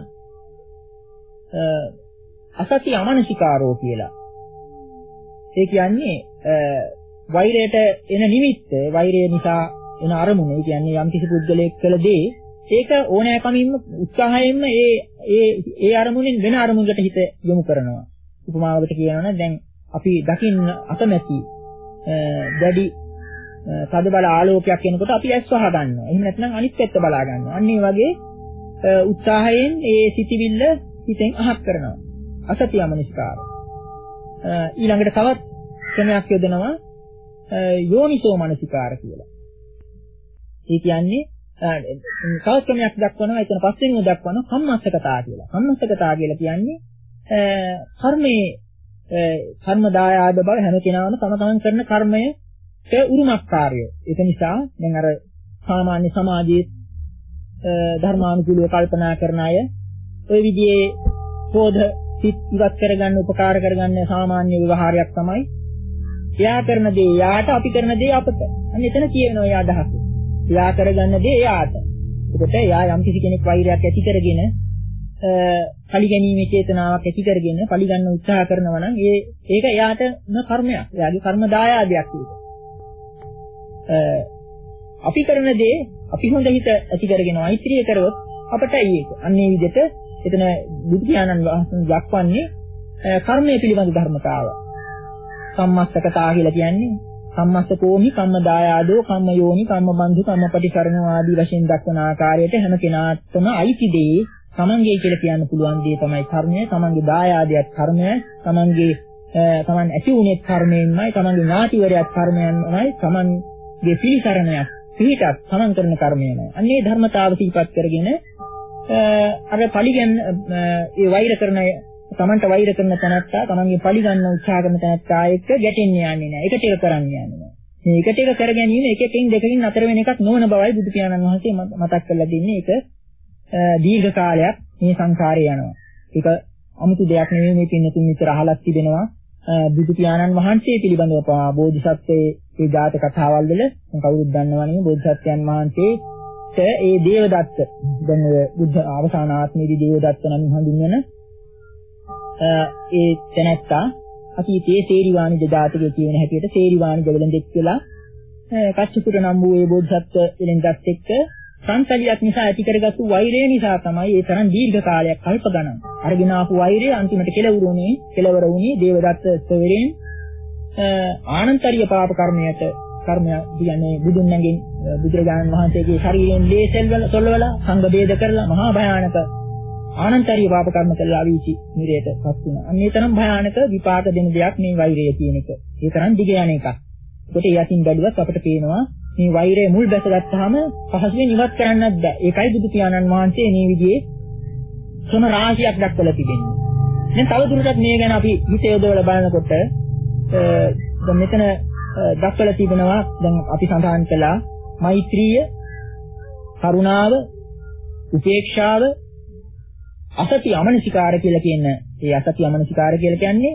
අසති අමනසිකාරෝ කියලා. ඒ කියන්නේ වෛරයට එන නිමිත්ත, වෛරය නිසා එන අරමුණ, ඒ කියන්නේ යම් කිසි පුද්ගලයෙක් කළ දේ, ඒක ඕනෑකමින්ම උත්සාහයෙන්ම ඒ ඒ ඒ අරමුණෙන් වෙන අරමුණකට හිත යොමු කරනවා. උපමාවකට කියනවා නම් දැන් අපි දකින්න අකමැති දැඩි තද බල ආලෝකයක් එනකොට අපි ඇස් වහ ගන්නවා. එහෙම නැත්නම් අනිත් පැත්ත බලා ගන්නවා. අන්න ඒ වගේ උත්සාහයෙන් ඒ සිටිවිල්ල හිතෙන් අහක් කරනවා. අසතිය මනසිකාර. ඊළඟට තවත් ක්‍රමයක් යොදනවා යෝනිසෝ මනසිකාර කියලා. ඒ කියන්නේ තවත් ක්‍රමයක් දක්වනවා එතන පස්වෙනිව දක්වනවා කම්මස්සකතා කියලා. කම්මස්සකතා කියලා කියන්නේ කර්මයේ කර්ම දායාද බව හැම කෙනාම තම තමන් කරන කර්මයට උරුමකාරය. ඒක නිසා දැන් අර සාමාන්‍ය සමාජයේ ධර්මානුකූලව කල්පනා කරන අය ওই විදිහේ පොද සිත් ඉවත් කරගන්න උපකාර කරගන්න සාමාන්‍ය ව්‍යවහාරයක් තමයි. එයා කරන දේ යාට අපි කරන දේ අපට. අන්න එතන කියනවා එයා අදහස. එයා කරගන්න දේ එයාට. ඒකට එයා යම් කිසි කෙනෙක් වෛරයක් ඇති කරගෙන පරිගැනීමේ චේතනාවක් ඇති කරගෙන පරිගන්න උත්සාහ කරනවා නම් ඒ ඒක එයාට න කර්මයක්. එයාගේ කර්ම දායාදයක් ඒක. අපි කරන දේ අපි හොඳ හිත ඇති කරගෙන මෛත්‍රිය කරොත් අපටයි ඒක. අන්න ඒ විදිහට එතන බුදු පියාණන් වහන්සේ දක්වන්නේ කර්මයේ පිළිබඳ ධර්මතාව. සම්මස්සකතා කියලා කියන්නේ සම්මස්සකෝමි කම්ම දායාදෝ කම්ම යෝනි කම්ම බන්ධු කම්ම පටිසරණෝ ආදී වශයෙන් දක්වන ආකාරයට හැම කෙනාටම අයිති දේ තමන්ගේ කියලා කියන්න පුළුවන් දේ තමයි කර්මය. තමන්ගේ දායාදයක් කර්මය. තමන්ගේ තමන් ඇති වුණේ කර්මයෙන්මයි. තමන්ගේ ඥාතිවරයක් කර්මයෙන්මයි. තමන්ගේ පිළිසරණයක් පිළිටක් තමන් කරන කර්මයමයි. අන්නේ ධර්මතාව සිහිපත් කරගෙන අර පරිගන්න ඒ වෛර කරන තමන්ට වෛර කරන තැනත්තා තමන්ගේ පරිගන්න උත්සාහ කරන තැනත්තා එක්ක ගැටෙන්නේ යන්නේ නැහැ. එකට එක කරන්නේ යන්නේ නැහැ. මේ එකට එක කර ගැනීම එකකින් දෙකකින් නතර වෙන එකක් නොවන බවයි බුදු පියාණන් වහන්සේ මතක් කරලා දෙන්නේ. ඒක දීර්ඝ කාලයක් මේ සංසාරේ යනවා. ඒක 아무තු දෙයක් නෙවෙයි. මේ පින්නතුන් විතර අහලක් තිබෙනවා. බුදු පියාණන් වහන්සේ පිළිබඳව බෝධිසත්වයේ ඒ ජාතක කතාවල් වල කවුරුත් දන්නවනේ බෝධිසත්වයන් වහන්සේට ඒ දේවදත්ත දැන් බුද්ධ අවසාන ආත්මයේදී දේවදත්ත නම් හඳුන්වන ඒ තැනැත්තා අතීතයේ සේරිවාණි ජාතකයේ කියන හැටියට සේරිවාණි දෙවලෙන්දෙක් කියලා කච්චුකුට නම් වූ ඒ බෝධිසත්ව වෙලෙන්දත් එක්ක සංකලියක් නිසා ඇති කරගත්තු වෛරය නිසා තමයි ඒ තරම් දීර්ඝ කාලයක් කල්ප ගණන් අරගෙන ආපු වෛරය අන්තිමට කෙලවුරුනේ කෙලවර වුණේ දේවදත්ත ස්වරයෙන් ආනන්තරීය පාප කර්මයට කර්මය කියන්නේ බුදුන් නැගින් බුදුරජාණන් වහන්සේගේ ශරීරයෙන් ලේසෙල් වල තොල්වලා සංඝ ભેද කරලා මහා භයානක ආනන්තරීය පාප කර්ම කළා අවීචි නිරේතපත් වුණා. අන්න ඒ තරම් භයානක විපාක දෙන දෙයක් මේ වෛරය කියන එක. ඒ තරම් දිග යන එකක්. ඒකට ඒ යටින් බැලුවත් අපිට පේනවා මේ වෛරය මුල් බැසගත්තාම පහසුවෙන් ඉවත් කරන්නත් බෑ. ඒකයි බුදු පියාණන් වහන්සේ මේ විදිහේ ක්‍රම රාශියක් දක්වලා තිබෙන්නේ. දැන් තවදුරටත් මේ ගැන අපි හිත යොදවලා බලනකොට දැන් මෙතන දක්වලා තිබෙනවා දැන් අපි සඳහන් කළා මෛත්‍රිය, කරුණාව, උපේක්ෂාව, අසති අමනසිකාර කියලා කියන ඒ අසති අමනසිකාර කියලා කියන්නේ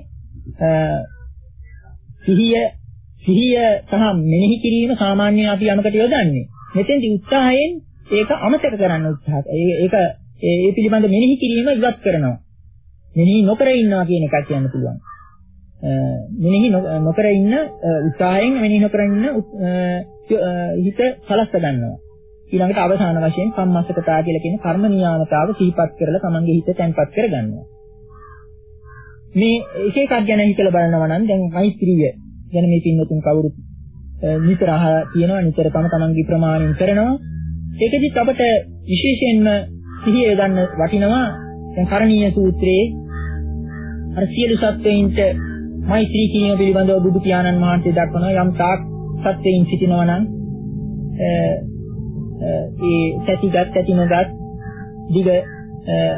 සිහිය සිහිය සහ මෙනෙහි කිරීම සාමාන්‍යයෙන් අපි යමකට යොදන්නේ. මෙතෙන්දී උත්සාහයෙන් ඒක අමතක කරන්න උත්සාහ. ඒක ඒ පිළිබඳ මෙනෙහි කිරීම ඉවත් කරනවා. මෙනෙහි නොකර ඉන්නවා කියන එකක් කියන්න පුළුවන්. මෙනෙහි නොකර ඉන්න උත්සාහයෙන් මෙනෙහි නොකර ඉන්න හිත සලස්ස ගන්නවා. ඊළඟට අවසාන වශයෙන් සම්මස්සකතා කියලා කියන කර්ම නියාමතාව සිහිපත් කරලා තමන්ගේ හිත තැන්පත් කරගන්නවා. මේ එක එකක් ගැන හිතලා බලනවා නම් දැන් මෛත්‍රිය ගැන මේ පින්වතුන් කවුරුත් නිතර අහලා තියෙනවා, නිතර තම තමන්ගේ ප්‍රමාණයෙන් කරනවා. ඒකෙදිත් අපට විශේෂයෙන්ම සිහිය ගන්න වටිනවා. දැන් කරණීය සූත්‍රයේ අර සියලු සත්වයින්ට මෛත්‍රී කිරීම පිළිබඳව බුදු පියාණන් වහන්සේ දක්වනවා. යම් තාක් සත්වයින් සිටිනවා නම් ඒ සැටිගත් ඇති නොගත් දිග ඒ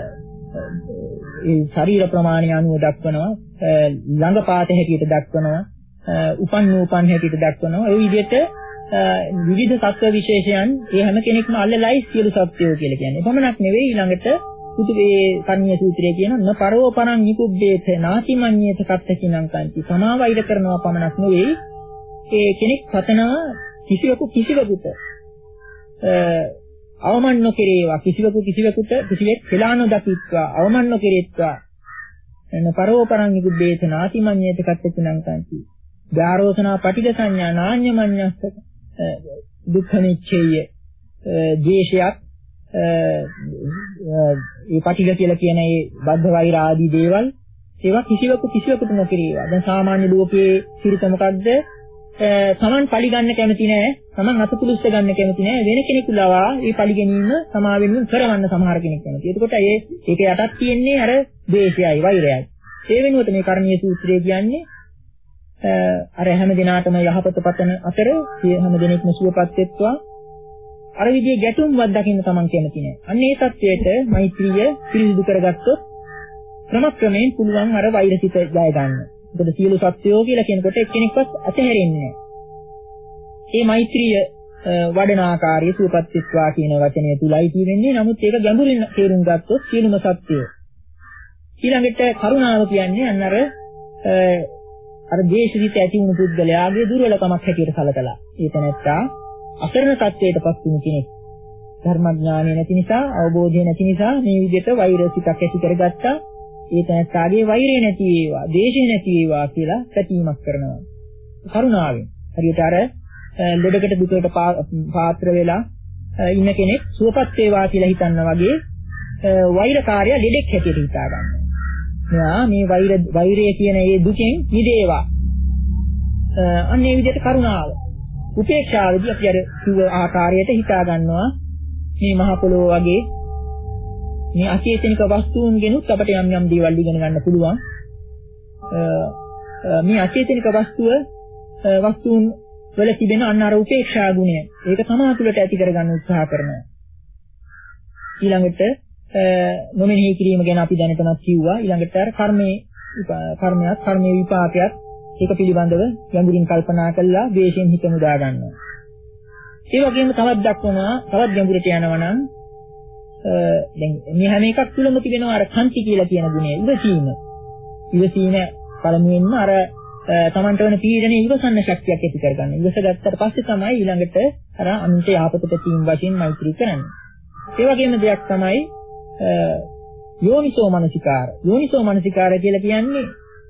ශරීර ප්‍රමාණය අනුව දක්වනවා. ළඟපාත හැටියට දක්වනවා. උපන් නූපන් හැටියට දක්වනවා. ඒ විදිහට විවිධ සත්ව විශේෂයන් ඒ හැම කෙනෙක්ම අල්ලලයි සියලු සත්වයෝ කියලා කියන්නේ. එපමණක් නෙවෙයි ඊළඟට පුදු මේ කර්ණීය සූත්‍රයේ කියන න පරෝපරං නිකුබ්බේත නාතිමඤ්ඤේත කත්තකිනං කන්ති. තමා වෛර කරනවා පමණක් නෙවෙයි ඒ කෙනෙක් පතනවා කිසිවෙකු කිසිවෙකුට අවමන් නොකරේවා. කිසිවෙකු කිසිවෙකුට කිසිවෙක් කියලා නොදකිත්වා අවමන් නොකරේත්වා. එන පරෝපරං නිකුබ්බේත නාතිමඤ්ඤේත කත්තකිනං කන්ති. ධාරෝසනා පටිඝ සංඥා නාඤ්ඤමඤ්ඤස්ස දුක්ඛ නිච්ඡේය ද්වේෂයක් ඒ පටිඝ කියලා කියන ඒ බද්ධ වෛර ආදී දේවල් ඒවා කිසිවෙකු කිසිවෙකුට නොකිරීවා. දැන් සාමාන්‍ය ලෝකයේ සිරිත මොකද්ද? තමන් පලි ගන්න කැමති නෑ, තමන් අතපුලුස්ස ගන්න කැමති නෑ, වෙන කෙනෙකු ලවා මේ පලි ගැනීම සමාවෙන්න කරවන්න සමහර කෙනෙක් කැමති. එතකොට ඒ ඒක යටත් තියෙන්නේ අර ද්වේෂයයි, වෛරයයි. ඒ වෙනුවට මේ කර්ණීය සූත්‍රය කියන්නේ අර හැම දිනාටම යහපත පතන අතර හැම දිනෙකම සුවපත් වෙත්වා අර විදිහේ ගැටුම්වත් දකින්න තමන් කැමති නෑ. අන්න ඒ தത്വයට මෛත්‍රිය පිරිසිදු කරගත්තොත් ක්‍රමක්‍රමයෙන් පුළුවන් අර වෛරසිත ජය ගන්න. මොකද සියලු සත්‍යෝ කියලා කියනකොට එක්කෙනෙක්වත් අතහැරෙන්නේ නැහැ. මේ මෛත්‍රිය වඩන ආකාරය සුවපත්ත්වා කියන වචනය තුලයි තියෙන්නේ. නමුත් ඒක ගැඹුරින් තේරුම් ගත්තොත් සියලුම සත්‍යය. ඊළඟට කරුණාව කියන්නේ අන්න අර අර දේශිත ඇති වුණු පුද්ගලයාගේ දුර්වලකමක් හැටියට සැලකලා. ඒක නැත්තා අසරණ තත්ත්වයටපත් වුණු කෙනෙක්. ධර්මඥානය නැති නිසා, අවබෝධය නැති නිසා මේ විදිහට වෛරසිතක් ඇති කරගත්තා. ඒ තැනත්තාගේ වෛරය නැති වේවා, ද්වේෂය නැති වේවා කියලා පැතීමක් කරනවා. කරුණාවෙන්. හරියට අර ලෙඩකට දුකට පාත්‍ර වෙලා ඉන්න කෙනෙක් සුවපත් වේවා කියලා හිතනවා වගේ වෛරකාරය ලෙඩෙක් හැටියට හිතා ගන්නවා. මෙයා මේ වෛර වෛරය කියන ඒ දුකෙන් මිදේවා. අන්න ඒ විදිහට කරුණාව. උපේක්ෂාවදී අපි අර කිව්ව ආකාරයට හිතා ගන්නවා මේ මහ පොළොව වගේ මේ අචේතනික වස්තුන් ගෙනුත් අපට යම් යම් දේවල් ඉගෙන ගන්න පුළුවන්. මේ අචේතනික වස්තුව වස්තුන් වල තිබෙන අන්න අර උපේක්ෂා ගුණය. ඒක තමා තුළට ඇති කරගන්න උත්සාහ කරනවා. ඊළඟට නොමෙනෙහි කිරීම ගැන අපි දැනටමත් කිව්වා. ඊළඟට අර කර්මයේ කර්මයක්, කර්මයේ විපාකයක් ඒක පිළිබඳව ගැඹුරින් කල්පනා කළා ද්වේෂයෙන් හිත මුදා ගන්නවා. ඒ වගේම තවත් දක්වනවා, තවත් ගැඹුරට යනවා නම් දැන් මේ හැම එකක් තුළම තිබෙනවා අර කන්ති කියලා කියන ගුණය. ඉවසීම. ඉවසීම පළමුවෙන්ම අර තමන්ට වෙන පීඩනේ ඉවසන්න ශක්තියක් ඇති කරගන්න. ඉවසගත්තට පස්සේ තමයි ඊළඟට අර අනුන්ට යහපතට තීම් වශයෙන් මෛත්‍රී කරන්නේ. ඒ වගේම දෙයක් තමයි යෝනිසෝ මනසිකාර. යෝනිසෝ මනසිකාර කියලා කියන්නේ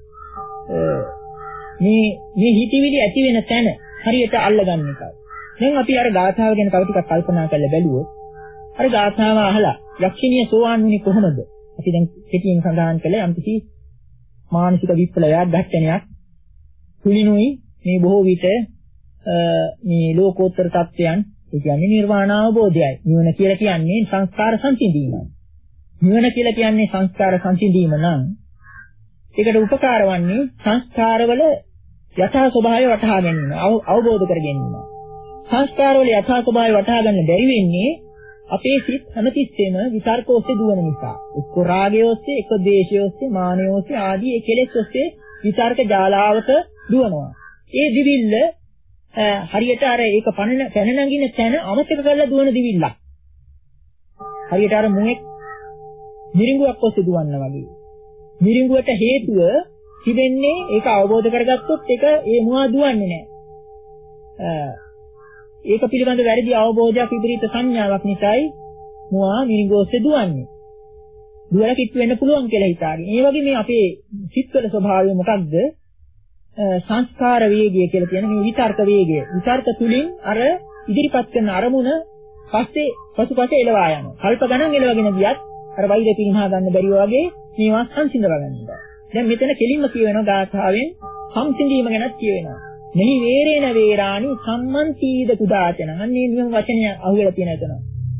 මේ මේ හිතවිලි ඇති වෙන තැන හරියට අල්ලගන්න එකයි. දැන් අපි අර ගාථාව ගැන තව ටිකක් කල්පනා කරලා බැලුවොත් අර ගාථාව අහලා යක්ෂණිය සෝවාන් වුණේ කොහොමද? අපි දැන් කෙටියෙන් සඳහන් කළේ යම්කිසි මානසික විප්ලවයක්, ඝට්ටනයක් තුලිනුයි මේ බොහෝ විට මේ ලෝකෝත්තර තත්වයන්, ඒ කියන්නේ නිර්වාණ අවබෝධයයි. නිවන කියලා කියන්නේ සංස්කාර සංසිඳීමයි. නිවන කියලා කියන්නේ සංස්කාර සංසිඳීම නම් ඒකට උපකාර වන්නේ සංස්කාරවල යථා ස්වභාවය වටහා ගැනීම, අවබෝධ කර ගැනීම. සංස්කාරවල යථා ස්වභාවය වටහා ගන්න බැරි වෙන්නේ අපේ සිත් හැමතිස්සෙම විතර්ක ඔස්සේ දුවන නිසා. එක්ක රාගය ඔස්සේ, එක්ක ද්වේෂය ඔස්සේ, මානය ඔස්සේ ආදී ඒ කෙලෙස් ඔස්සේ විතර්ක ජාලාවක දුවනවා. ඒ දිවිල්ල හරියට අර ඒක පණ පැන නගින තැන අමතක කරලා දුවන දිවිල්ලක්. හරියට අර මුවෙක් මිරිඟුවක් ඔස්සේ දුවනවා වගේ. මිරිඟුවට හේතුව තිබෙන්නේ ඒක අවබෝධ කරගත්තොත් ඒක ඒ මුවා දුවන්නේ නැහැ. ඒක පිළිබඳ වැරදි අවබෝධයක්, විපරීත සංඥාවක් නිසායි මුවා මිරිඟුව ඔස්සේ දුවන්නේ. දුවලා කිට්ටු වෙන්න පුළුවන් කියලා හිතාගෙන. ඒ වගේ මේ අපේ සිත්වල ස්වභාවය මොකක්ද? සංස්කාර වේගය කියලා කියන මේ විතර්ක වේගය. විතර්ක තුලින් අර ඉදිරිපත් කරන අරමුණ පස්සේ පසුපස එළවා යනවා. කල්ප ගණන් එළවගෙන ගියත් අර වෛරය පිරිමහා ගන්න බැරිව වගේ මේවා සංසිඳව ගන්නවා. දැන් මෙතන කෙලින්ම කියවෙනවා ගාථාවෙන් සංසිඳීම ගැනත් කියවෙනවා. මෙහි වේරේන වේරාණි සම්මන්තිද කුදාචන. අන්නේ නියම වචනය අහුවෙලා තියෙන එතන.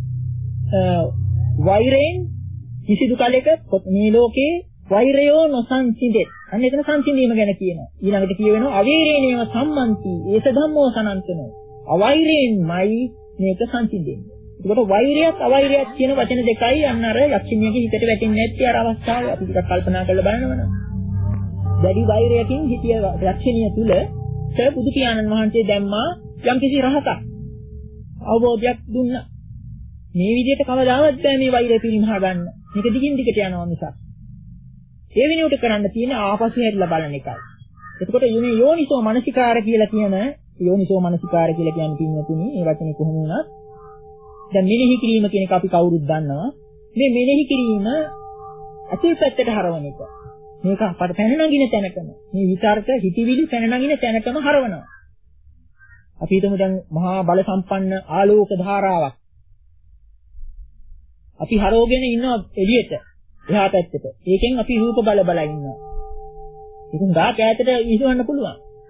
වෛරයෙන් කිසිදු කලයක මේ ලෝකේ වෛරයෝ නොසංසිඳෙත්. අන්න එතන සංසිඳීම ගැන කියනවා. ඊළඟට කියවෙනවා අවේරේනේව සම්මන්ති ඒස ධම්මෝ සනන්තනෝ. අවෛරයෙන්මයි මේක සංසිඳෙන්නේ. ඒකට වෛරයත් අවෛරයත් කියන වචන දෙකයි අන්න අර යක්ෂණියගේ හිතට වැටෙන්නේ නැති අර අවස්ථාව අපි ටිකක් කල්පනා කරලා බලනවනම්. දැඩි වෛරයකින් හිතිය යක්ෂණිය තුල බුදු පියාණන් වහන්සේ දැම්මා යම්කිසි රහසක් අවබෝධයක් දුන්නා. මේ විදිහට කවදාවත් බෑ මේ වෛරය පිරිමහා ගන්න. මේක දිගින් දිගට යනවා මිසක්. ඒ වෙනුවට කරන්න තියෙන ආපසු හැරිලා බලන එකයි. එතකොට යෝනි යෝනිසෝ මනසිකාර කියලා කියන යෝනිසෝ මනසිකාර කියලා කියන්නේ පින්වතුනි මේ වචනේ කොහොම වුණත් දැන් මෙනෙහි කිරීම කියන එක අපි කවුරුත් දන්නවා. මේ මෙනෙහි කිරීම අතුල් පැත්තට හරවන එක. මේක අපට පැන නගින තැනකම මේ විතර්ක හිතවිලි පැන නගින තැනකම හරවනවා. අපි හිතමු දැන් මහා බල සම්පන්න ආලෝක ධාරාවක් අපි හරවගෙන ඉන්නවා එළියට එහා පැත්තට. ඒකෙන් අපි රූප බල බල ඉන්නවා. ඉතින් ගා කෑතට විහිදවන්න පුළුවන්.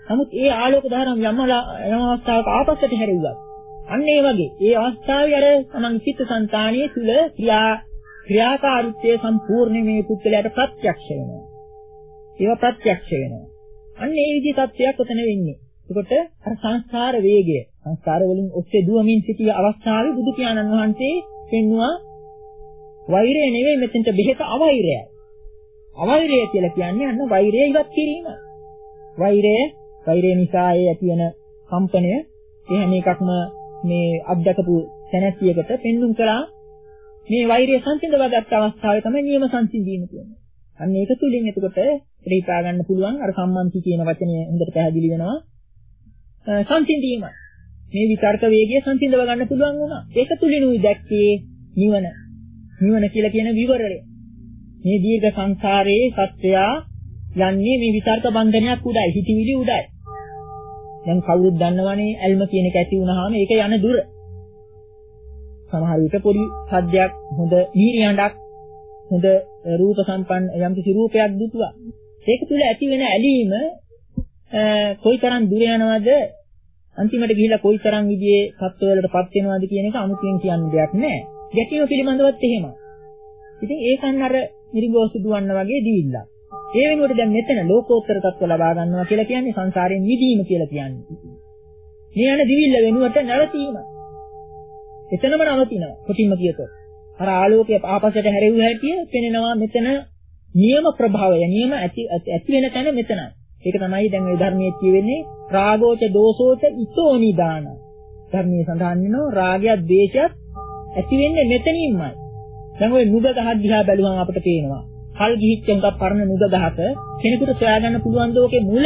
නමුත් ඒ ආලෝක ධාරාව යම් යම් අවස්ථාවක ආපස්සට හැරෙව්වා. අන්න ඒ වගේ ඒ අවස්ථාවේ අර තමන් චිත්තසංතානිය තුල ක්‍රියා ක්‍රියාකාරීත්වය සම්පූර්ණ මේ පුද්ගලයාට ප්‍රත්‍යක්ෂ වෙනවා. ඒවා ප්‍රත්‍යක්ෂ වෙනවා. අන්න ඒ විදිහේ තත්ත්වයක් ඔතන වෙන්නේ. එතකොට අර සංස්කාර වේගය සංස්කාර වලින් ඔස්සේ දුවමින් සිටින අවස්ථාවේ බුදු පියාණන් වහන්සේ පෙන්වුවා වෛරය නෙවෙයි මෙතෙන්ට බෙහෙත අවෛරයයි. අවෛරය කියලා කියන්නේ අන්න වෛරය ඉවත් කිරීම. වෛරය වෛරය නිසා ඒ ඇති වෙන කම්පනය ඒ හැම එකක්ම මේ අත්දකපු තැනැත්තියකට පෙන්눔 කළා. මේ වෛරය සංසිඳවගත් අවස්ථාවේ තමයි නියම සංසිඳීම කියන්නේ. අන්න ඒක තුලින් එතකොට හිතා ගන්න පුළුවන් අර සම්මන්ති කියන වචනේ හොඳට පැහැදිලි වෙනවා. සංසිඳීම. මේ විතර්ක වේගය සංසිඳව ගන්න පුළුවන් වුණා. ඒක තුලිනුයි දැක්කේ නිවන. නිවන කියලා කියන විවරය. මේ දීර්ඝ සංසාරයේ සත්‍යයා යන්නේ මේ විතර්ක බන්ධනයක් උඩයි, හිතවිලි උඩයි. දැන් කවුරුත් දන්නවනේ ඇල්ම කියන එක ඇති වුණාම ඒක යන දුර. සමහර විට පොඩි සද්දයක්, හොඳ මිහිරි හඬක්, හොඳ රූප සම්පන්න යම්කිසි රූපයක් දුටුවා. ඒක තුල ඇති වෙන ඇලීම කොයිතරම් දුර යනවද, අන්තිමට ගිහිලා කොයිතරම් විදිහේ තත්ත්වවලටපත් වෙනවද කියන එක අමුතුවෙන් කියන්න දෙයක් නැහැ. ගැටීම පිළිබඳවත් එහෙමයි. ඉතින් ඒකන් අර මිරිඟෝසු දුවන්න වගේ දීවිලා. ඒ වෙනුවට දැන් මෙතන ලෝකෝත්තර තත්ත්ව ලබා ගන්නවා කියලා කියන්නේ සංසාරයෙන් මිදීම කියලා කියන්නේ. මේ යන දිවිල්ල වෙනුවට නැවතීම. එතනම නවතිනවා. කොටින්ම කියතොත්. අර ආලෝකය ආපස්සට හැරෙව්ව හැටි පෙනෙනවා මෙතන නියම ප්‍රභාවය, නියම ඇති ඇති වෙන තැන මෙතනයි. ඒක තමයි දැන් මේ ධර්මයේ කියවෙන්නේ රාගෝච දෝසෝච ඉතෝ නිදාන. ධර්මයේ සඳහන් වෙනවා රාගයත් ද්වේෂයත් ඇති වෙන්නේ මෙතනින්මයි. දැන් ওই නුග ගහක් දිහා බැලුවම අපිට පේනවා. කල් ගිහිච්ච උඟක් පරණ නුග ගහක කෙනෙකුට සොයාගන්න පුළුවන් දෝකේ මුල.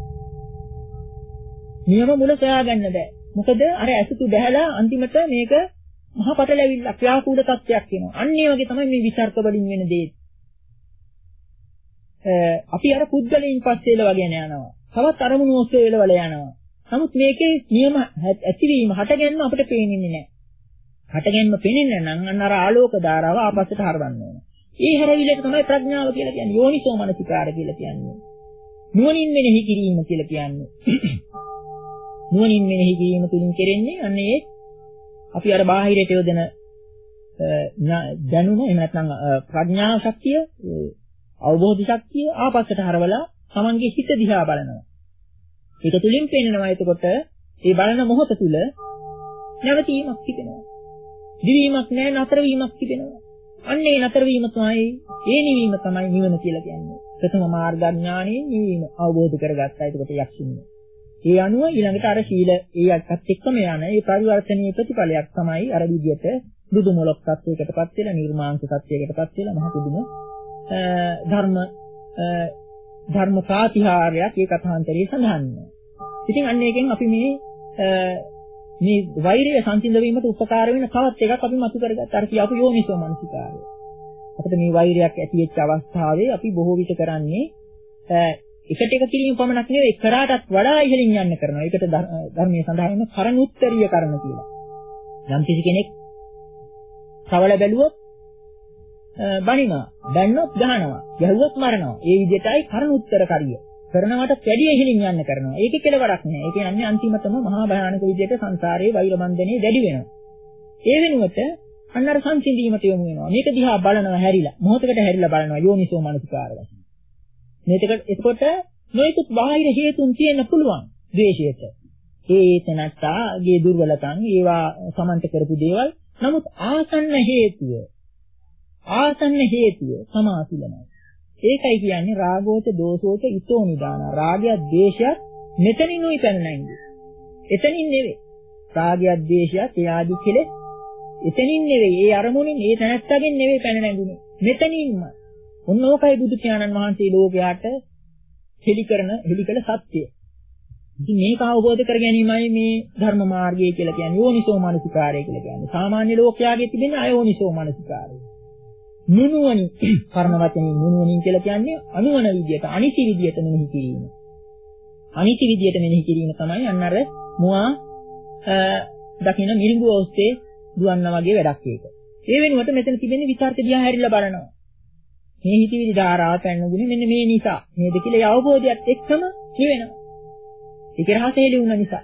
නියම මුල සොයාගන්න බෑ. මොකද අර ඇසතු බැහැලා අන්තිමට මේක මහ පටලැවිල්ලක් ව්‍යාකූල තත්ත්වයක් වෙනවා. අන්න ඒ වගේ තමයි මේ විචාරක වලින් වෙන දේ. අපි අර පුද්ගලයන් පස්සේ එලවගෙන යනවා. තවත් අරමුණු ඔස්සේ එලවල යනවා. නමුත් මේකේ නියම ඇතිවීම හටගැන්ම අපිට පේන්නේ නැහැ. හටගැන්ම පේන්නේ නම් අන්න අර ආලෝක ධාරාව ආපස්සට හරවන්න ඕන. ඒ හැරවිල්ලට තමයි ප්‍රඥාව කියලා කියන්නේ. යෝනිසෝ මනසිකාර කියලා කියන්නේ. නුවණින් මෙනෙහි කිරීම කියලා කියන්නේ. නුවණින් මෙනෙහි කිරීම තුලින් කෙරෙන්නේ අන්න ඒ අපි අර බාහිරයට යොදන දැනුම එහෙම නැත්නම් ප්‍රඥා ශක්තිය, අවබෝධ ශක්තිය ආපස්සට හරවලා තමන්ගේ හිත දිහා බලනවා. ඒක තුලින් පේනවා එතකොට මේ බලන මොහොත තුල නැවතීමක් තිබෙනවා. දිවීමක් නැහැ, නතර වීමක් තිබෙනවා. අන්න ඒ නතර වීම තමයි, ඒ නිවීම තමයි නිවන කියලා කියන්නේ. ප්‍රථම මාර්ගඥානෙ නිවීම අවබෝධ කරගත්තා. එතකොට යක්ෂිනිය. ඒ අනුව ඊළඟට අර ශීල ඒ අක්කත් එක්කම යන ඒ පරිවර්තනීය ප්‍රතිඵලයක් තමයි අර විදියට දුදු මොලොක් තත්වයකටපත් වෙලා නිර්මාංශ තත්වයකටපත් වෙලා මහ පුදුම ධර්ම ධර්ම ප්‍රාතිහාර්යයක් ඒ කථාන්තරයේ සඳහන් වෙනවා. ඉතින් අන්න එකෙන් අපි මේ මේ වෛරය සංසිඳ වීමට උපකාර වෙන තවත් එකක් අපි මතු කරගත්තා. අර කියපු යෝනිසෝ මනසිකාරය. අපිට මේ වෛරයක් ඇති වෙච්ච අවස්ථාවේ අපි බොහෝ විට කරන්නේ එකට එක කිරීම පමණක් නෙවෙයි කරාටත් වඩා ඉහළින් යන්න කරනවා. ඒකට ධර්මයේ සඳහන් වෙන කරණුත්තරීය කර්ම කියලා. යම් කිසි කෙනෙක් සවල බැලුවොත් බණිනවා, බැන්නොත් ගහනවා, ගැහුවොත් මරනවා. ඒ විදිහටයි කරණුත්තර කාර්යය. කරනවට වැඩි ඉහළින් යන්න කරනවා. ඒකේ කෙලවරක් නෑ. ඒ කියන්නේ අන්තිමටම මහා භයානක විදිහට සංසාරයේ වෛර බන්ධනේ දැඩි වෙනවා. ඒ වෙනුවට අන්න අර සංසිඳීමට යොමු වෙනවා. මේක දිහා බලනවා හැරිලා. මොහොතකට හැරිලා බලනවා යෝනිසෝ මනසිකාර වශයෙන්. මේක එතකොට නොයෙකුත් බාහිර හේතුන් තියෙන්න පුළුවන් ද්වේෂයට. ඒ තැනත්තාගේ දුර්වලකම්, ඒවා සමන්ත කරපු දේවල්. නමුත් ආසන්න හේතුව ආසන්න හේතුව සමාසිලමයි. ඒකයි කියන්නේ රාගෝච දෝසෝච ඉතෝ නිදාන. රාගය ද්වේෂය මෙතනිනුයි පැන නැංගි. එතනින් නෙවෙයි. රාගය ද්වේෂය එයාදි කෙලෙස් එතනින් නෙවෙයි. ඒ අරමුණින් ඒ තැනත්තාගෙන් නෙවෙයි පැන නැංගුනේ. මෙතනින්ම. ඔන්න ඕකයි බුදු පියාණන් වහන්සේ ලෝකයාට හෙළි කරන හෙළි කළ සත්‍යය. ඉතින් මේක අවබෝධ කර ගැනීමයි මේ ධර්ම මාර්ගය කියලා කියන්නේ. යෝනිසෝ මනසිකාරය කියලා කියන්නේ. සාමාන්‍ය ලෝකයාගේ තිබෙන අයෝනිසෝ මනසිකාරය. නුනුවණි කර්ම වචනේ නුනුවණින් කියලා කියන්නේ අනුවන විදියට, අනිසි විදියට මෙනෙහි කිරීම. අනිසි විදියට මෙනෙහි කිරීම තමයි අන්න අර මුවා දකින්න මිරිඟුව ඔස්සේ දුවන්න වගේ වැඩක් ඒක. ඒ වෙනුවට මෙතන තිබෙන විචාරක දිහා හැරිලා බලනවා. මේ හිතවිලි ධාරාව පැනනුනේ මෙන්න මේ නිසා නේද කියලා ඒ අවබෝධයත් එක්කම නිවෙනවා. ඒකේ රහස හෙළි වුණ නිසා.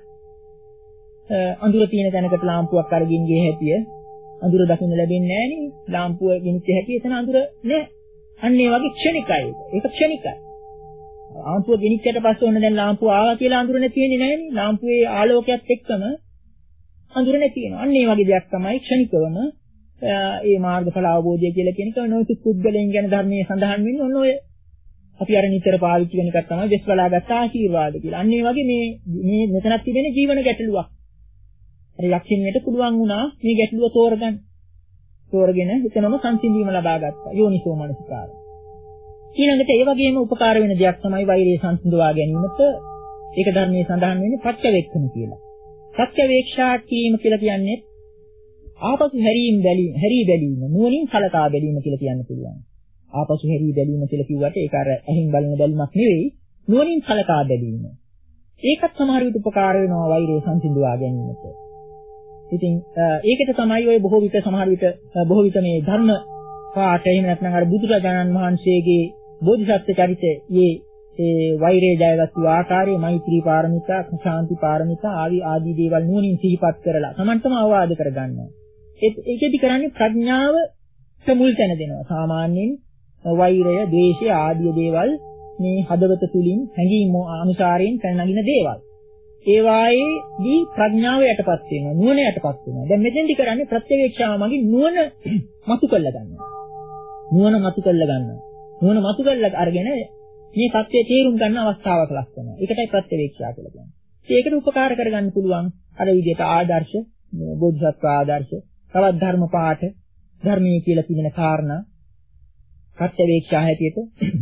අඳුර තියෙන තැනකට ලාම්පුවක් අරගෙන ගියේ හැටිය අඳුර දකින්න ලැබෙන්නේ නැහැ නේ. ලාම්පුව ගෙනිච්ච හැටි එතන අඳුර නැහැ. අන්න ඒ වගේ ක්ෂණිකයි. ඒක ක්ෂණිකයි. ලාම්පුව ගෙනිච්චට පස්සේ ඔන්න දැන් ලාම්පුව ආවා කියලා අඳුර නැති වෙන්නේ නැහැ නේ. ලාම්පුවේ ආලෝකයත් එක්කම අඳුර නැති වෙනවා. අන්න ඒ වගේ දෙයක් තමයි ක්ෂණිකවම ඒ මාර්ගඵල අවබෝධය කියලා කියන එක. නොයෙකුත් පුද්ගලයන් ගැන ධර්මයේ සඳහන් වෙන්නේ ඔන්න ඔය අපි අර නිතර පාවිච්චි කරන එකක් තමයි දෙස් බලාගත් ආශිර්වාද කියලා. අන්න ඒ වගේ මේ මේ මෙතනක් තිබෙන ජීවන ගැටලුවක්. හරි යක්ෂිනියට පුළුවන් වුණා මේ ගැටලුව තෝරගන්න. තෝරගෙන එතනම සංසිඳීම ලබා ගත්තා. යෝනිසෝ මනසිකාරය. ඊළඟට ඒ වගේම උපකාර වෙන දෙයක් තමයි වෛරය සංසිඳවා ගැනීමට ඒක ධර්මයේ සඳහන් වෙන්නේ පච්චවේක්ෂණ කියලා. පච්චවේක්ෂා කීම කියලා කියන්නේ ආපසු හැරීම් බැලීම, හැරී බැලීම, නුවණින් සලකා බැලීම කියලා කියන්න පුළුවන්. ආපසු හැරී බැලීම කියලා කිව්වට ඒක අර ඇහින් බලන බැලීමක් නෙවෙයි, නුවණින් සලකා බැලීම. ඒකත් සමහර විට උපකාර වෙනවා වෛරය සංසිඳවා ගැනීමට. ඉතින් ඒකට තමයි ඔය බොහෝ විට සමහර විට බොහෝ විට මේ ධර්ම පාඨ එහෙම නැත්නම් අර බුදුරජාණන් වහන්සේගේ බෝධිසත්ව චරිතයේ ඒ වෛරය ජයගත්තු ආකාරයේ මෛත්‍රී පාරමිතා, ශාන්ති පාරමිතා ආදී ආදී දේවල් නුවණින් සිහිපත් කරලා Tamanටම අවවාද කරගන්නවා. ඒකෙදි කරන්නේ ප්‍රඥාවට මුල් තැන දෙනවා. සාමාන්‍යයෙන් වෛරය, ද්වේෂය ආදී දේවල් මේ හදවත තුලින් හැඟීම් අනුසාරයෙන් පැන නගින දේවල්. ඒ වායේදී ප්‍රඥාව යටපත් වෙනවා, නුවණ යටපත් වෙනවා. දැන් මෙතෙන්දි කරන්නේ ප්‍රත්‍යවේක්ෂාව මගින් නුවණ මතු කරලා ගන්නවා. නුවණ මතු කරලා ගන්නවා. නුවණ මතු කරලා අරගෙන මේ සත්‍යය තේරුම් ගන්න අවස්ථාවක් ලස්සනවා. ඒකටයි ප්‍රත්‍යවේක්ෂා කියලා කියන්නේ. ඒකට උපකාර කරගන්න පුළුවන් අර විදිහට ආදර්ශ, බෝධිසත්ව ආදර්ශ, තවත් ධර්ම පාඨ, ධර්මයේ කියලා තිබෙන කාරණා ප්‍රත්‍යවේක්ෂා හැටියට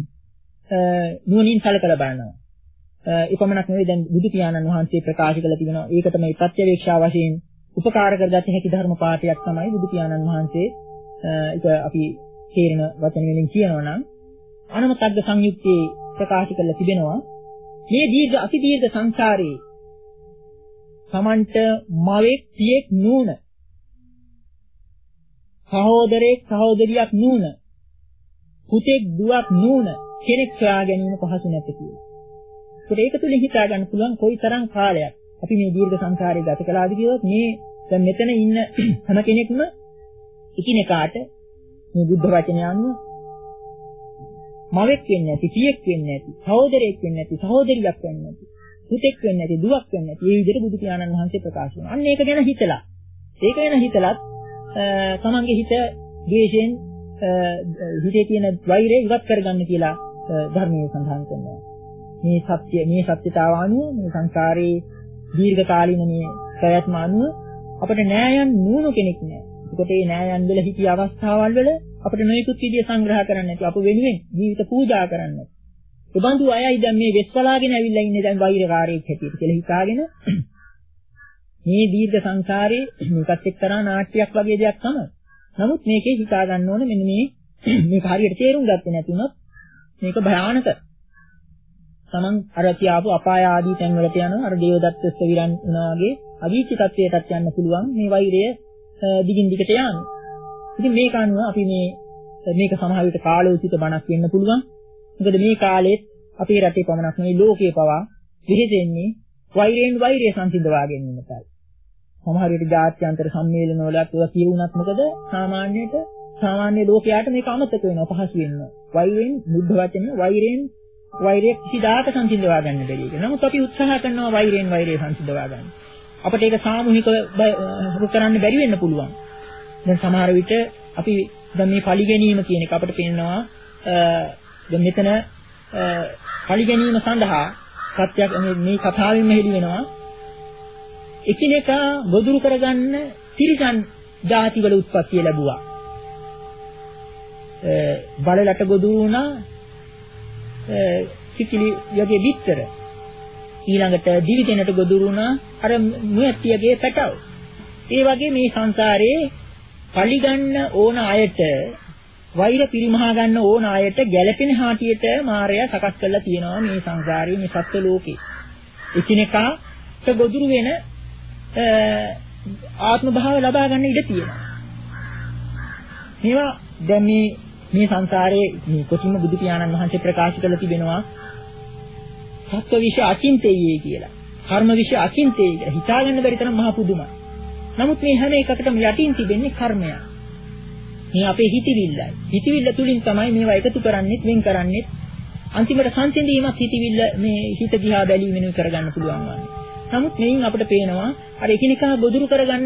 නුවණින් සලකලා බලනවා. එපමණක් නෙවෙයි දැන් බුදු පියාණන් වහන්සේ ප්‍රකාශ කළ තිබෙනවා. ඒකට මේ ප්‍රත්‍යවේක්ෂා වශයෙන් උපකාර කරගත හැකි ධර්ම පාඨයක් තමයි බුදු පියාණන් වහන්සේ ඒක අපි තේරෙන වචන වලින් කියනවා නම් අනමතග්ග සංයුක්තයේ ප්‍රකාශ කරලා තිබෙනවා. මේ දීර්ඝ අති දීර්ඝ සංසාරේ සමන්ත මවෙක් පියෙක් නූන, සහෝදරයෙක් සහෝදරියක් නූන, පුතෙක් දුවක් නූන කෙනෙක් සොයා ගැනීම පහසු නැත කියලා. ඒක තුලින් හිතා ගන්න පුළුවන් කොයිතරම් කාලයක් අපි මේ දීර්ඝ සංසාරේ ගත කළාද කියොත් මේ දැන් මෙතන ඉන්න හැම කෙනෙක්ම එකිනෙකාට මේ බුද්ධ වචනය අනුව මවෙක් වෙන්නේ නැති, පියෙක් වෙන්නේ නැති, සහෝදරයෙක් වෙන්නේ නැති, සහෝදරියක් වෙන්නේ නැති, පුතෙක් වෙන්නේ නැති, දුවක් වෙන්නේ නැති. මේ විදිහට බුදු පියාණන් වහන්සේ ප්‍රකාශ කරනවා. අන්න ඒක ගැන හිතලා. ඒක ගැන හිතලත් තමන්ගේ හිත ද්වේෂයෙන් හිතේ තියෙන වෛරය ඉවත් කරගන්න කියලා ධර්මයේ සඳහන් කරනවා. මේ සත්‍ය මේ සත්‍යතාව අනුව මේ සංසාරේ දීර්ඝ කාලින මේ ප්‍රයත්න අනුව අපිට නෑයන් නුණු කෙනෙක් නෑ. ඒකට මේ නෑයන් වල හිතිය අවස්ථාවල් වල අපිට නොයෙකුත් විදිය සංග්‍රහ කරන්න නැති අප වෙනුවෙන් ජීවිත පූජා කරන්න. ඒ බඳු අයයි දැන් මේ වෙස්වලාගෙන ඇවිල්ලා ඉන්නේ දැන් වෛරකාරයෙක් හැටියට කියලා හිතාගෙන මේ දීර්ඝ සංසාරේ මේකත් එක්තරා නාට්‍යයක් වගේ දෙයක් තමයි. නමුත් මේකේ හිතා ගන්න ඕනේ මෙන්න මේ මේක හරියට තේරුම් ගත්තේ නැතුනොත් මේක භයානක. තමන් අර කියාපු අපාය ආදී තැන් වලට යනවා අර දේවදත්ත ස්විරන් වුණා වගේ අවීචි තත්වයටත් යන්න පුළුවන් මේ වෛරය දිගින් දිගට යන. ඉතින් මේක අනුව අපි මේ මේක සමහර විට කාලෝචිත බණක් වෙන්න පුළුවන්. මොකද මේ කාලෙත් අපේ රටේ පමණක් නෙවෙයි ලෝකයේ පවා විහිදෙන්නේ වෛරයෙන් වෛරය සංසිඳවා ගැනීමටයි. සමහර විට ජාත්‍යන්තර සම්මේලන වලත් ඒවා කියුණත් මොකද සාමාන්‍යයට සාමාන්‍ය ලෝකයාට මේක අමතක වෙනවා පහසු වෙනවා. වෛරයෙන් බුද්ධ වචනේ වෛරයෙන් වෛරය කිසිදාක සංසිඳවා ගන්න බැරි එක. නමුත් අපි උත්සාහ කරනවා වෛරයෙන් වෛරය සංසිඳවා ගන්න. අපිට ඒක සාමූහිකව කරන්න බැරි වෙන්න පුළුවන්. දැන් සමහර විට අපි දැන් මේ පලි ගැනීම කියන එක අපිට පේනවා දැන් මෙතන පලි ගැනීම සඳහා සත්‍යයක් මේ කතාවෙන්ම හෙළි වෙනවා. එකිනෙකා ගොදුරු කරගන්න තිරිසන් ಜಾති වල උත්පත්ති ලැබුවා. බලලට ගොදුරු වුණා සිකිලි යගේ විතර ඊළඟට දිවිදෙනට ගොදුරු වුණා අර මුයත්තියගේ පැටව. ඒ වගේ මේ සංසාරේ පලි ගන්න ඕන අයට වෛර පිරිමහා ගන්න ඕන අයට ගැළපෙන හැටියට මායя සකස් කරලා තියෙනවා මේ සංසාරේ මේ සත්ත්ව ලෝකේ. එකිනෙකාට ගොදුරු වෙන ආත්ම භාව ලබා ගන්න ඉඩ තියෙනවා. මේවා දැන් මේ මේ සංසාරයේ මේ කොටිම බුදු පියාණන් වහන්සේ ප්‍රකාශ කරලා තිබෙනවා සත්ව විෂ අචින්තයේ කියලා. කර්ම විශ්ය අකින්තේ කියලා හිතාගන්න බැරි තරම් මහ පුදුමයි. නමුත් මේ හැම එකකටම යටින් තිබෙන්නේ කර්මය. මේ අපේ හිතවිල්ලයි. හිතවිල්ල තුලින් තමයි මේවා එකතු කරන්නේ, වෙන් කරන්නේ. අන්තිමට සංසිඳීමක් හිතවිල්ල මේ හිත දිහා බැලීමෙන් කරගන්න පුළුවන් වන්නේ. නමුත් මේන් අපිට පේනවා අර එකිනෙකා බොදුරු කරගන්න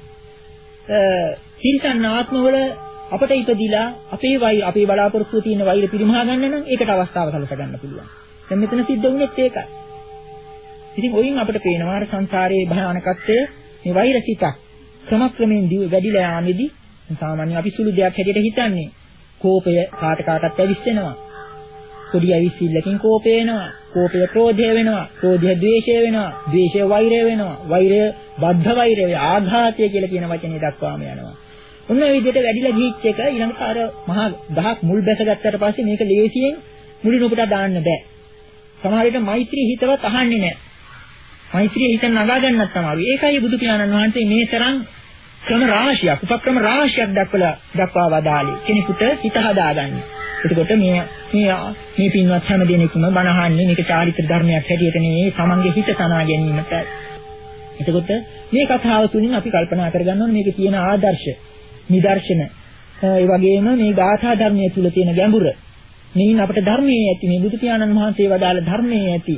තිරසන් ආත්මවල අපට ඉපදිලා අපේ වෛර අපේ බලාපොරොත්තු තියෙන වෛර පිරිමහා ගන්න නම් ඒකට අවස්ථාව සලස ගන්න පුළුවන්. දැන් මෙතන සිද්ධ වුණෙත් ඒකයි. ඉතින් ඔයින් අපිට පේනවා අර සංසාරයේ භයානකත්වය මේ වෛරසිතක් ක්‍රමක්‍රමයෙන් වැඩිලා යාමේදී සාමාන්‍යයෙන් අපි සුළු දෙයක් හැටියට හිතන්නේ කෝපය කාට කාටත් ඇවිස්සෙනවා. පොඩි ඇවිස්සිල්ලකින් කෝපය එනවා. කෝපය ක්‍රෝධය වෙනවා. ක්‍රෝධය ද්වේෂය වෙනවා. ද්වේෂය වෛරය වෙනවා. වෛරය බද්ධ වෛරය ආඝාතය කියලා කියන වචනේ දක්වාම යනවා. ඔන්න ඔය විදිහට වැඩිලා ගිහිච්ච එක ඊළඟට අර මහා ගහක් මුල් බැසගත්තට පස්සේ මේක ලේසියෙන් මුලින් උපට දාන්න බෑ. සමහර විට මෛත්‍රී හිතවත් අහන්නේ නැහැ. මෛත්‍රිය හිත නගා ගන්නත් තමයි. ඒකයි බුදු පියාණන් වහන්සේ මේ තරම් ක්‍රම රාශියක්, උපක්‍රම රාශියක් දක්වලා දක්වා වදාළේ. කෙනෙකුට හිත හදාගන්න. එතකොට මේ මේ මේ පින්වත් හැම දෙනෙක්ම බණහන්නේ මේක චාරිත්‍ර ධර්මයක් හැටියට නෙවෙයි සමන්ගේ හිත තනා ගැනීමට. එතකොට මේ කතාව තුලින් අපි කල්පනා කරගන්න ඕනේ මේකේ තියෙන ආදර්ශ, නිදර්ශන, ඒ වගේම මේ ගාථා ධර්මයේ තුල තියෙන ගැඹුර. මේන් අපට ධර්මයේ ඇති මේ බුදු පියාණන් වහන්සේ වදාළ ධර්මයේ ඇති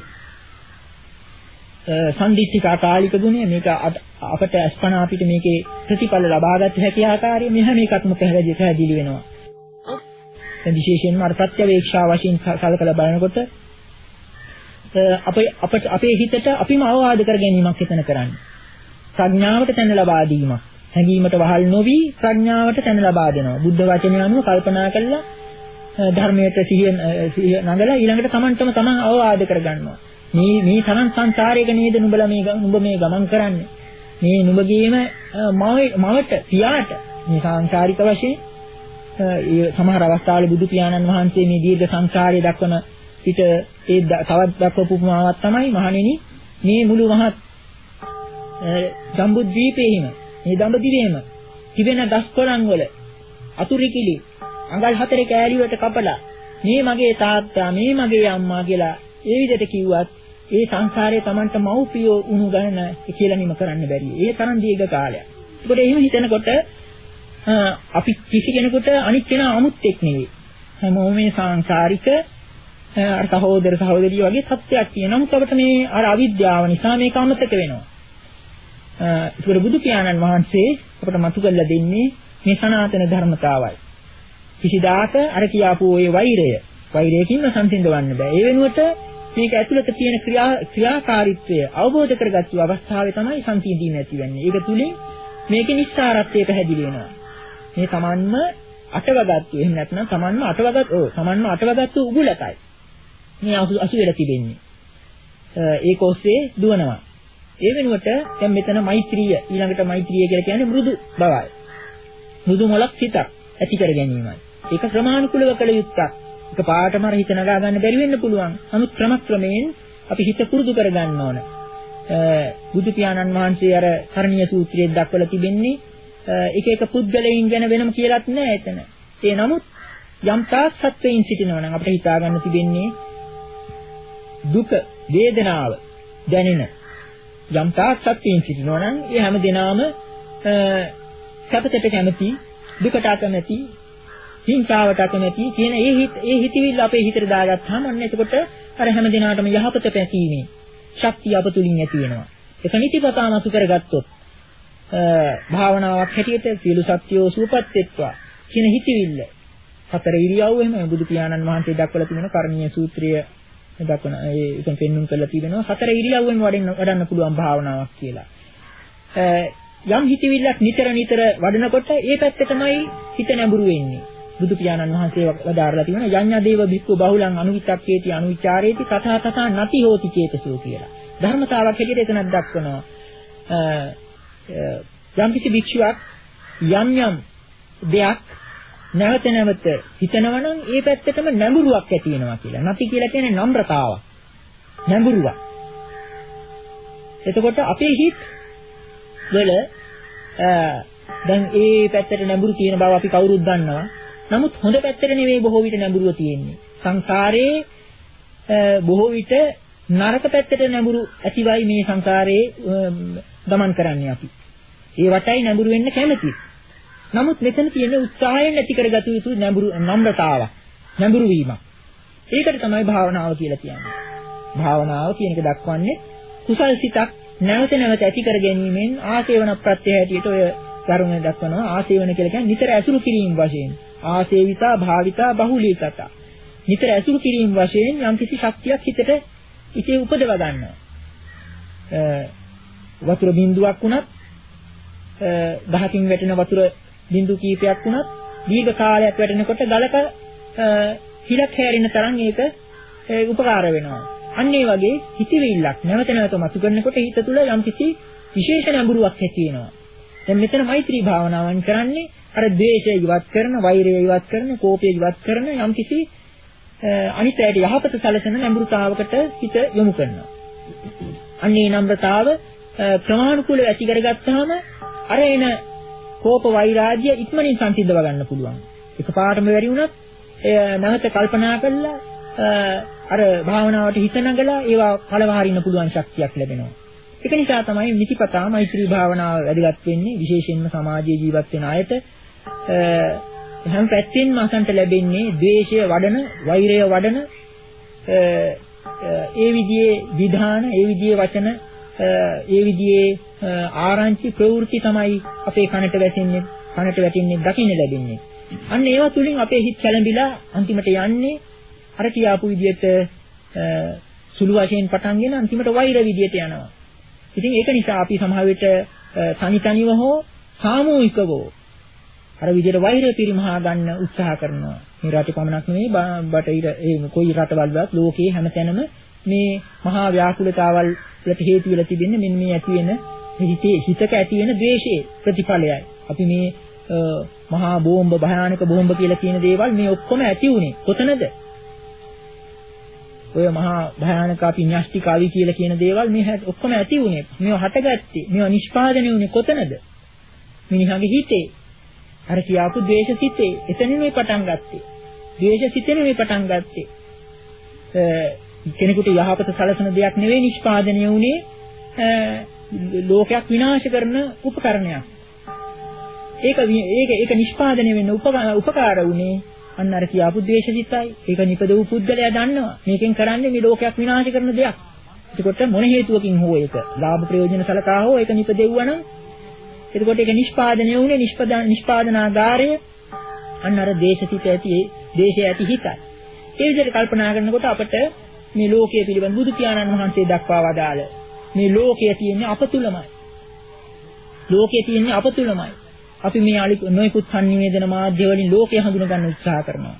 සම්දිත්තිකා කාලික ගුණය මේක අපට අස්පනා අපිට මේකේ ප්‍රතිඵල ලබාගත හැකි ආකාරය මෙහෙම එකක්ම පැහැදිලි පැහැදිලි වෙනවා. දැන් විශේෂයෙන්ම අර ප්‍රත්‍යවේක්ෂා වශයෙන් සලකලා බලනකොට අපේ අපට අපේ හිතට අපිම අවවාද කර ගැනීමක් එතන කරන්නේ. ප්‍රඥාවට තැන ලබා දීමක්. හැඟීමට වහල් නොවි ප්‍රඥාවට තැන ලබා දෙනවා. බුද්ධ වචනය අනුව කල්පනා කළා ධර්මයට සිහිය සිහිය නගලා ඊළඟට Tamanටම Taman අවවාද කර ගන්නවා. මේ මේ තරම් සංසාරයක නේද නුඹලා මේ නුඹ මේ ගමන් කරන්නේ. මේ නුඹගේම මවට පියාට මේ සංසාරික වශයෙන් ඒ සමහර අවස්ථාවල බුදු පියාණන් වහන්සේ මේ දීර්ඝ සංසාරය දක්වන පිට ඒ තවත් දක්වපු උපමාවක් තමයි මහණෙනි මේ මුළු මහත් ජම්බුද්වීපයේම මේ දඹදිවේම තිබෙන දස්කොළන් වල අතුරුකිලි අඟල් හතරේ කෑලි වලට කපලා මේ මගේ තාත්තා මේ මගේ අම්මා කියලා ඒ විදිහට කිව්වත් ඒ සංසාරයේ Tamanට මව්පියෝ උණු ගන්න කියලා නිම කරන්න බැරි. ඒ තරම් දීර්ඝ කාලයක්. ඒකට එහෙම හිතනකොට අපි කිසි කෙනෙකුට අනිත් කෙනා අමුත්‍යක් නෙවෙයි. හැමෝම මේ සංසාරික අර සහෝදර සහෝදරිය වගේ සත්‍යයක් තියෙනවා. නමුත් අපිට මේ අර අවිද්‍යාව නිසා මේක අමතක වෙනවා. ඒකට බුදු පියාණන් වහන්සේ අපට මතු කරලා දෙන්නේ මේ සනාතන ධර්මතාවයි. කිසිදාක අර කියාපු ওই වෛරය වෛරයකින්ම සංසිඳවන්න බෑ. ඒ වෙනුවට මේක ඇතුළත තියෙන ක්‍රියා ක්‍රියාකාරීත්වය අවබෝධ කරගත්තු අවස්ථාවේ තමයි සංසිඳීම ඇති වෙන්නේ. ඒක තුලින් මේකේ නිස්සාරත්වය පැහැදිලි වෙනවා. මේ Tamanම අටවගත්තු එහෙම නැත්නම් Tamanම අටවගත් ඕ Tamanම අටවගත්තු උගුලකයි. මේ අසු වෙලා තිබෙන්නේ. ඒක ඔස්සේ දුවනවා. ඒ වෙනුවට දැන් මෙතන මෛත්‍රිය ඊළඟට මෛත්‍රිය කියලා කියන්නේ මෘදු බවයි. මෘදු මොලක් සිතක් ඇති කර ගැනීමයි. ඒක ක්‍රමානුකූලව කළ යුත්තක්. ඒක පාටම හිත නගා ගන්න බැරි වෙන්න පුළුවන්. නමුත් ක්‍රමක්‍රමයෙන් අපි හිත පුරුදු කර ගන්න ඕන. බුදු පියාණන් වහන්සේ අර කරණීය සූත්‍රයේ දක්වලා තිබෙන්නේ එක එක පුද්ගලයන් ගැන වෙනම කියලාත් නෑ එතන. ඒ නමුත් යම් තාක් සත්වයින් සිටිනවා නම් අපිට හිතා ගන්න තිබෙන්නේ දුක, වේදනාව දැනෙන යම් තාක් සත්වයින් සිටිනවා නම් ඒ හැම දිනාම සැපතට කැමති, දුකට අකමැති, හිංසාවට අකමැති කියන ඒ හිත ඒ හිතවිල්ල අපේ හිතට දාගත්තාම අන්න එතකොට අර හැම දිනාටම යහපත පැතීමේ ශක්තිය අප තුලින් ඇති වෙනවා. ඒක නිතිපතා මතු කරගත්තොත් භාවනාවක් හැටියට සියලු සත්‍යෝ සූපත් වෙත්වා කියන හිතවිල්ල හතර ඉරියව්වෙම බුදු පියාණන් වහන්සේ දක්වලා තිබෙන කරණීය සූත්‍රය දක්වන ඒකෙන් පෙන්වන්න කරලා තිබෙනවා හතර ඉරියව්වෙම වඩන්න වඩන්න පුළුවන් භාවනාවක් කියලා. යම් හිතවිල්ලක් නිතර නිතර වඩනකොට ඒ පැත්තටමයි හිත නැඹුරු වෙන්නේ. බුදු පියාණන් වහන්සේ වදාරලා තිබෙනවා යඤ්ඤා දේව භික්ඛු බහුලං අනුවිතක්කේති අනුවිචාරේති තථා තථා නති හෝති චේතසෝ කියලා. ධර්මතාවක් හැටියට එතනක් දක්වනවා. යම් කිසි භික්ෂුවක් යම් යම් දෙයක් නැවත නැවත හිතනවා නම් ඒ පැත්තටම නැඹුරුවක් ඇති වෙනවා කියලා. නැති කියලා කියන්නේ නම්රතාවක්. නැඹුරුවක්. එතකොට අපේ හිත වල දැන් ඒ පැත්තට නැඹුරු තියෙන බව අපි කවුරුත් දන්නවා. නමුත් හොඳ පැත්තට නෙවෙයි බොහෝ විට නැඹුරුව තියෙන්නේ. සංසාරේ බොහෝ විට නරක පැත්තට නැඹුරු ඇතිවයි මේ සංසාරේ ගමන් කරන්නේ අපි. ඒ වටයි නැඹුරු වෙන්න කැමති. නමුත් මෙතන තියෙන උත්සාහයෙන් ඇති කරගත යුතු නැඹුරු නම්රතාවක්, නැඹුරු වීමක්. ඒකට තමයි භාවනාව කියලා කියන්නේ. භාවනාව කියන එක දක්වන්නේ කුසල් සිතක් නැවත නැවත ඇති කර ගැනීමෙන් ආසේවන ප්‍රත්‍ය හැටියට ඔය ධර්මයේ දක්වනවා. ආසේවන කියලා කියන්නේ නිතර ඇසුරු කිරීම වශයෙන්. ආසේවිතා භාවිතා බහුලීකතා. නිතර ඇසුරු කිරීම වශයෙන් යම්කිසි ශක්තියක් හිතට ඉතේ උපදව ගන්නවා. වතුර බිඳුවක් වුණත් ගහකින් වැටෙන වතුර බිඳු කීපයක් වුණත් දීර්ඝ කාලයක් වැටෙනකොට ගලක හිලක් හැරෙන තරම් ඒක උපකාර වෙනවා. අන්න ඒ වගේ හිතවිල්ලක් නැවත නැවත මතු කරනකොට හිත තුළ යම්කිසි විශේෂ නැඹුරුවක් ඇති වෙනවා. දැන් මෙතන මෛත්‍රී භාවනාවන් කරන්නේ අර ද්වේෂය ඉවත් කරන, වෛරය ඉවත් කරන, කෝපය ඉවත් කරන යම්කිසි අනිත්‍යයට යහපත සැලසෙන නම්රතාවකට හිත යොමු කරනවා. අන්න ඒ නම්රතාව ක්‍රමානුකූලව ඇති කරගත්තාම අර එන කෝප වෛරාග්‍ය ඉක්මනින් සංසිඳව ගන්න පුළුවන්. එකපාරටම බැරි වුණත් නැවත කල්පනා කරලා අර භාවනාවට හිත නගලා ඒවා කලවහරින්න පුළුවන් ශක්තියක් ලැබෙනවා. ඒක නිසා තමයි නිතිපතා මෛත්‍රී භාවනාව වැදගත් වෙන්නේ. විශේෂයෙන්ම සමාජයේ ජීවත් වෙන අයට හැම පැත්තෙන්ම අසන්ට ලැබෙන්නේ ද්වේෂය වඩන, වෛරය වඩන ඒ විදිහේ විධාන, ඒ විදිහේ වචන, ඒ විදිහේ ආරංචි ප්‍රවෘත්ති තමයි අපේ කනට වැටෙන්නේ, කනට වැටෙන්නේ, දකින්න ලැබෙන්නේ. අන්න ඒවා තුලින් අපේ හිත කැළඹිලා අන්තිමට යන්නේ අර කියාපු විදිහට සුළු වශයෙන් පටන්ගෙන අන්තිමට වෛර විදිහට යනවා. ඉතින් ඒක නිසා අපි සමහර විට තනි තනිව හෝ සාමූහිකව අර විදිහට වෛරය පරිමහා ගන්න උත්සාහ කරනවා. මේ රටේ පමණක් නෙවෙයි බටහිර ඒ කොයි රටවල්වත් ලෝකයේ හැමතැනම මේ මහා ව්‍යාකූලතාවල් වලට හේතු වෙලා තිබෙන්නේ මෙන්න මේ ඇති වෙන හිතේ හිතක ඇති වෙන ද්වේෂයේ ප්‍රතිඵලයයි. අපි මේ මහා බෝම්බ, භයානක බෝම්බ කියලා කියන දේවල් මේ ඔක්කොම ඇති වුණේ කොතනද? ඔය මහා භයානක අපි න්‍යෂ්ටිකාවි කියලා කියන දේවල් මේ ඔක්කොම ඇති වුණේ, මේවා හටගත්තේ, මේවා නිෂ්පාදනය වුණේ කොතනද? මිනිහාගේ හිතේ. අර කියාපු ද්වේෂ සිතේ. එතනින් මේ පටන් ගත්තේ. ද්වේෂ සිතෙන් මේ පටන් ගත්තේ. කෙනෙකුට යහපත සැලසෙන දෙයක් නෙවෙයි නිෂ්පාදනය වුණේ, ලෝකයක් විනාශ කරන උපකරණයක්. ඒක ඒක ඒක නිෂ්පාදනය වෙන්න උපකාර වුණේ අන්න අර කියාපු ද්වේෂ සිතයි. ඒක නිපදවු පුද්ගලයා දන්නවා. මේකෙන් කරන්නේ මේ ලෝකයක් විනාශ කරන දෙයක්. එතකොට මොන හේතුවකින් හෝ ඒක ලාභ ප්‍රයෝජන සලකා හෝ ඒක නිපදෙව්වා නම් එතකොට ඒක නිෂ්පාදනය වුණේ නිෂ්පාදන නිෂ්පාදනාගාරය අන්න අර දේශසිත ඇති දේශය ඇති හිතයි. ඒ විදිහට කල්පනා කරනකොට අපට මේ ලෝකයේ පිළිබඳ බුදු පියාණන් වහන්සේ දක්වා වදාළ මේ ලෝකයේ තියෙන්නේ අප තුලමයි. ලෝකයේ තියෙන්නේ අප තුලමයි. අපි මේ අලි නොයිකුත් සංනිවේදන මාධ්‍ය වලින් ලෝකය හඳුන ගන්න උත්සාහ කරනවා.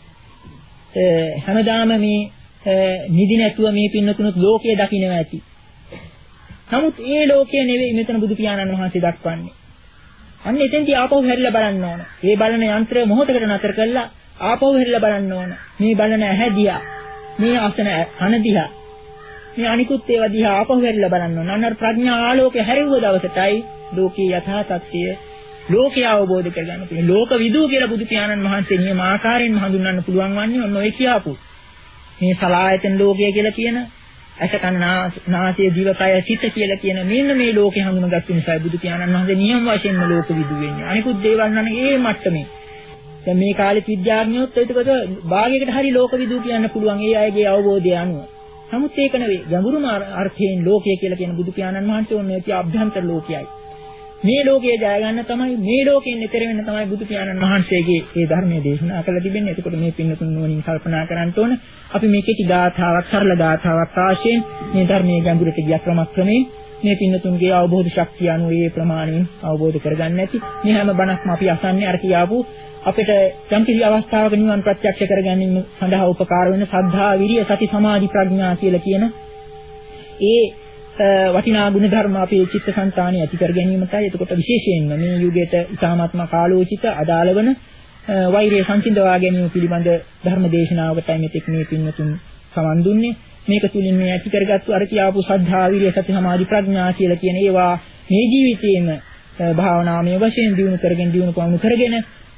හැමදාම මේ නිදි නැතුව මේ පින්නතුණුත් ලෝකය දකින්න ඇති. නමුත් ඒ ලෝකය නෙවෙයි මෙතන බුදු පියාණන් වහන්සේ දක්වන්නේ. අන්න එතෙන්දී ආපහු හැරිලා බලන්න ඕන. මේ බලන යන්ත්‍රය මොහොතකට නතර කරලා ආපහු හැරිලා බලන්න ඕන. මේ බලන ඇහැ දිහා, මේ අසන කන දිහා, මේ අනිකුත් ඒවා දිහා ආපහු හැරිලා බලන්න ඕන. අන්න ප්‍රඥා ආලෝකය හැරෙව්ව දවසටයි ලෝකේ යථා තත්ත්වය ලෝකය අවබෝධ කරගන්න පුළුවන්. ලෝක විදූ කියලා බුදු පියාණන් වහන්සේ නියම ආකාරයෙන් හඳුන්වන්න පුළුවන් වන්නේ ඔන්න ඔය කියාපු. මේ සලායතන ලෝකය කියලා කියන ඇස කන නාසය දිවකය සිත කියලා කියන මෙන්න මේ ලෝකේ හඳුනගත්තු නිසා බුදු පියාණන් වහන්සේ නියම වශයෙන්ම ලෝක විදූ වෙන්නේ. අනිකුත් දේවල් නම් ඒ මට්ටමේ. දැන් මේ කාලේ විද්‍යාඥයොත් ඒකට භාගයකට හරි ලෝක විදූ කියන්න පුළුවන් ඒ අයගේ අවබෝධය අනුව. නමුත් ඒක නෙවෙයි. ගැඹුරුම අර්ථයෙන් ලෝකය කියලා කියන බුදු පියාණන් වහන්සේ ඔන්නේ තිය අභ්‍යන්තර ලෝකයයි. මේ ලෝකයේ ජය ගන්න තමයි මේ ලෝකයෙන් ඈතර වෙන්න තමයි බුදු පියාණන් වහන්සේගේ මේ ධර්මයේ දේශනා කළ තිබෙන්නේ. එතකොට මේ පින්නතුන් නුවණින් කල්පනා කරන්න ඕන. අපි මේ කෙටි ගාථාවක්, සරල ගාථාවක් ආශයෙන් මේ ධර්මයේ ගැඹුරට ගිය ක්‍රමක්‍රමේ මේ පින්නතුන්ගේ අවබෝධ ශක්තිය අනුව ඒ ප්‍රමාණයෙන් අවබෝධ කරගන්න ඇති. මේ හැම බණක්ම අපි අසන්නේ අර කියාපු අපිට යම්කිසි අවස්ථාවක නිවන් ප්‍රත්‍යක්ෂ කරගැනීම සඳහා උපකාර වෙන සද්ධා, විරිය, සති, සමාධි, ප්‍රඥා කියලා කියන ඒ වටිනා ගුණ ධර්ම අපේ චිත්තසංතානිය ඇති කර ගැනීමටයි. එතකොට විශේෂයෙන්ම මේ යුගයට ඉතාමත්ම කාලෝචිත අදාළ වන වෛරය සංසිඳවා ගැනීම පිළිබඳ ධර්ම දේශනාවකටයි මෙතෙක් මේ පින්වතුන් සමන් දුන්නේ. මේක තුලින් මේ ඇති කරගත්තු අර කියාපු සද්ධා, විරිය, සති, සමාධි, ප්‍රඥා කියලා කියන ඒවා මේ ජීවිතයේම භාවනාමය වශයෙන් දියුණු කරගෙන දියුණු පවුණු කරගෙන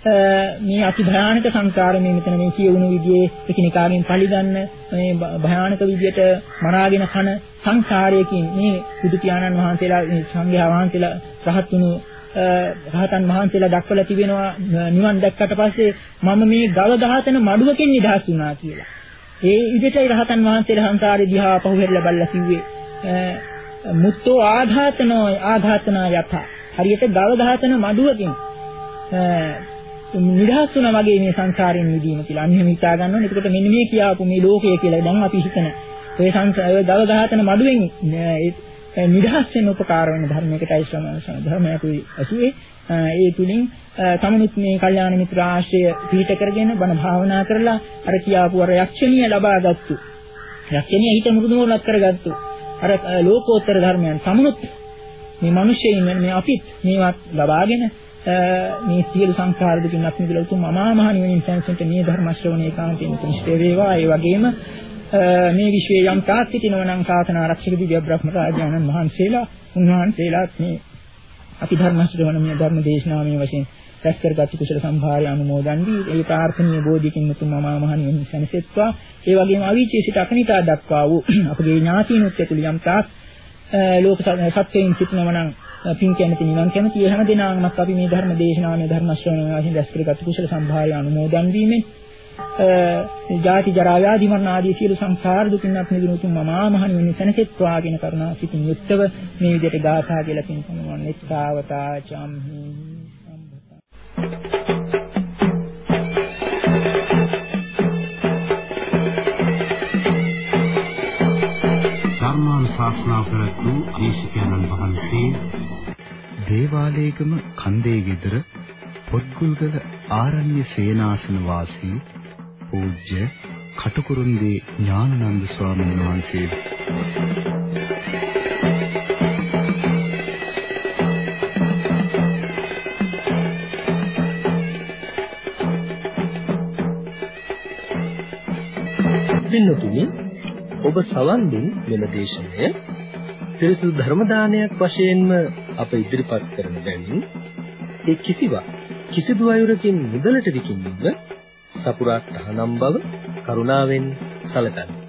මේ අති භයානක සංසාරයේ මෙතන මේ කියවුණු විදිහේ එකිනෙකාගෙන් පරිගන්න මේ භයානක විදියට මරාගෙන කන සංසාරයකින් මේ බුදු පියාණන් වහන්සේලා සංඝයා වහන්සේලා රහත් වුණු රහතන් වහන්සේලා දක්වලා තිබෙනවා නිවන් දැක්කට පස්සේ මම මේ ගව ඝාතන මඩුවකින් නිදහස් වුණා කියලා. ඒ විදිහටයි රහතන් වහන්සේලා සංසාරේ දිහා පහුවෙරලා බලලා කිව්වේ මුත්තෝ ආඝාතනෝ ආඝාතනා යත. හරියට ගව ඝාතන මඩුවකින් නිදහස් වුණා වගේ මේ සංසාරයෙන් මිදීම කියලා. අන්න එහෙම හිතා ගන්න ඕනේ. එතකොට මෙන්න මේ කියාපු මේ ලෝකය කියලා දැන් අපි හිතන ඔය සංසාර ඔය ගව ඝාතන මඩුවෙන් නිදහස් වෙන්න උපකාර වෙන ධර්මයකටයි ශ්‍රමණ ධර්මයකුයි ඇසුවේ. ඒ තුලින් තමනුත් මේ කල්යාණ මිත්‍ර ආශ්‍රය පිහිට කරගෙන බණ භාවනා කරලා අර කියාපු අර යක්ෂණිය ලබාගත්තු. යක්ෂණිය හිත මුරුදුමෝලක් කරගත්තු. අර ලෝකෝත්තර ධර්මයන් තමනුත් මේ මිනිස්සෙයින් මේ අපිත් මේවත් ලබාගෙන මේ සියලු සංඛාර දුකින් අත් මිදලා උතුම් අමා මහ නිවනින් සැනසෙන්න මේ ධර්ම ශ්‍රවණය ඒකාන්තයෙන් ප්‍රතිෂ්ඨ වේවා. ඒ වගේම මේ විශ්වයේ යම් තාක් සිටිනවා නම් සාසන ආරක්ෂක දිව්‍ය බ්‍රහ්ම රාජානන් වහන්සේලා උන්වහන්සේලාත් මේ අපි ධර්ම ශ්‍රවණ මේ ධර්ම දේශනාවේ වශයෙන් රැස් කරගත් කුසල සම්භාරය අනුමෝදන් වී ඒ ප්‍රාර්ථනීය බෝධියකින් උතුම් අමා මහ නිවනින් සැනසෙත්වා. ඒ වගේම අවීචී සිට අකනිතා දක්වා වූ අපගේ ඥාතීනුත් එක්කුළු යම් තාක් ලෝක සත්‍යයෙන් සිටිනවා නම් පින් කැමති නිවන් කැමති හැම දිනකටම අපි මේ ධර්ම දේශනාව මේ ධර්ම ශ්‍රවණය වශයෙන් රැස් කරගත් කුසල සම්භාරය අනුමෝදන් වීමෙන් ජාති ජරා ව්‍යාධි මරණ ආදී සියලු සංසාර දුකින් අත් මිදුණු තුන් මමා මහ නිවන සැනසෙත්වා කියන කරුණා සිතින් යුක්තව මේ විදිහට ගාථා කියලා පින් සමවන්නේ තාවතා චම්හි සම්බත. ධර්මානුශාසනා කරතු දේශකයන්න් වහන්සේ දේවාලේගම කන්දේ ගෙදර පොත්ගුල්ගල ආරණ්‍ය සේනාසන වාසී පූජ්‍ය කටුකුරුන්දී ඥානানন্দ ස්වාමීන් වහන්සේ පින්නතුනි ඔබ සවන් දුන් මෙම දේශනය පිරිසුදු ධර්ම දානයක් වශයෙන්ම අප ඉදිරිපත් කරන බැවින් ඒ කිසිවක් කිසිදු අයුරකින් මුදලට විකිණීම සපුරා තහනම් බව කරුණාවෙන් සැලකන්න.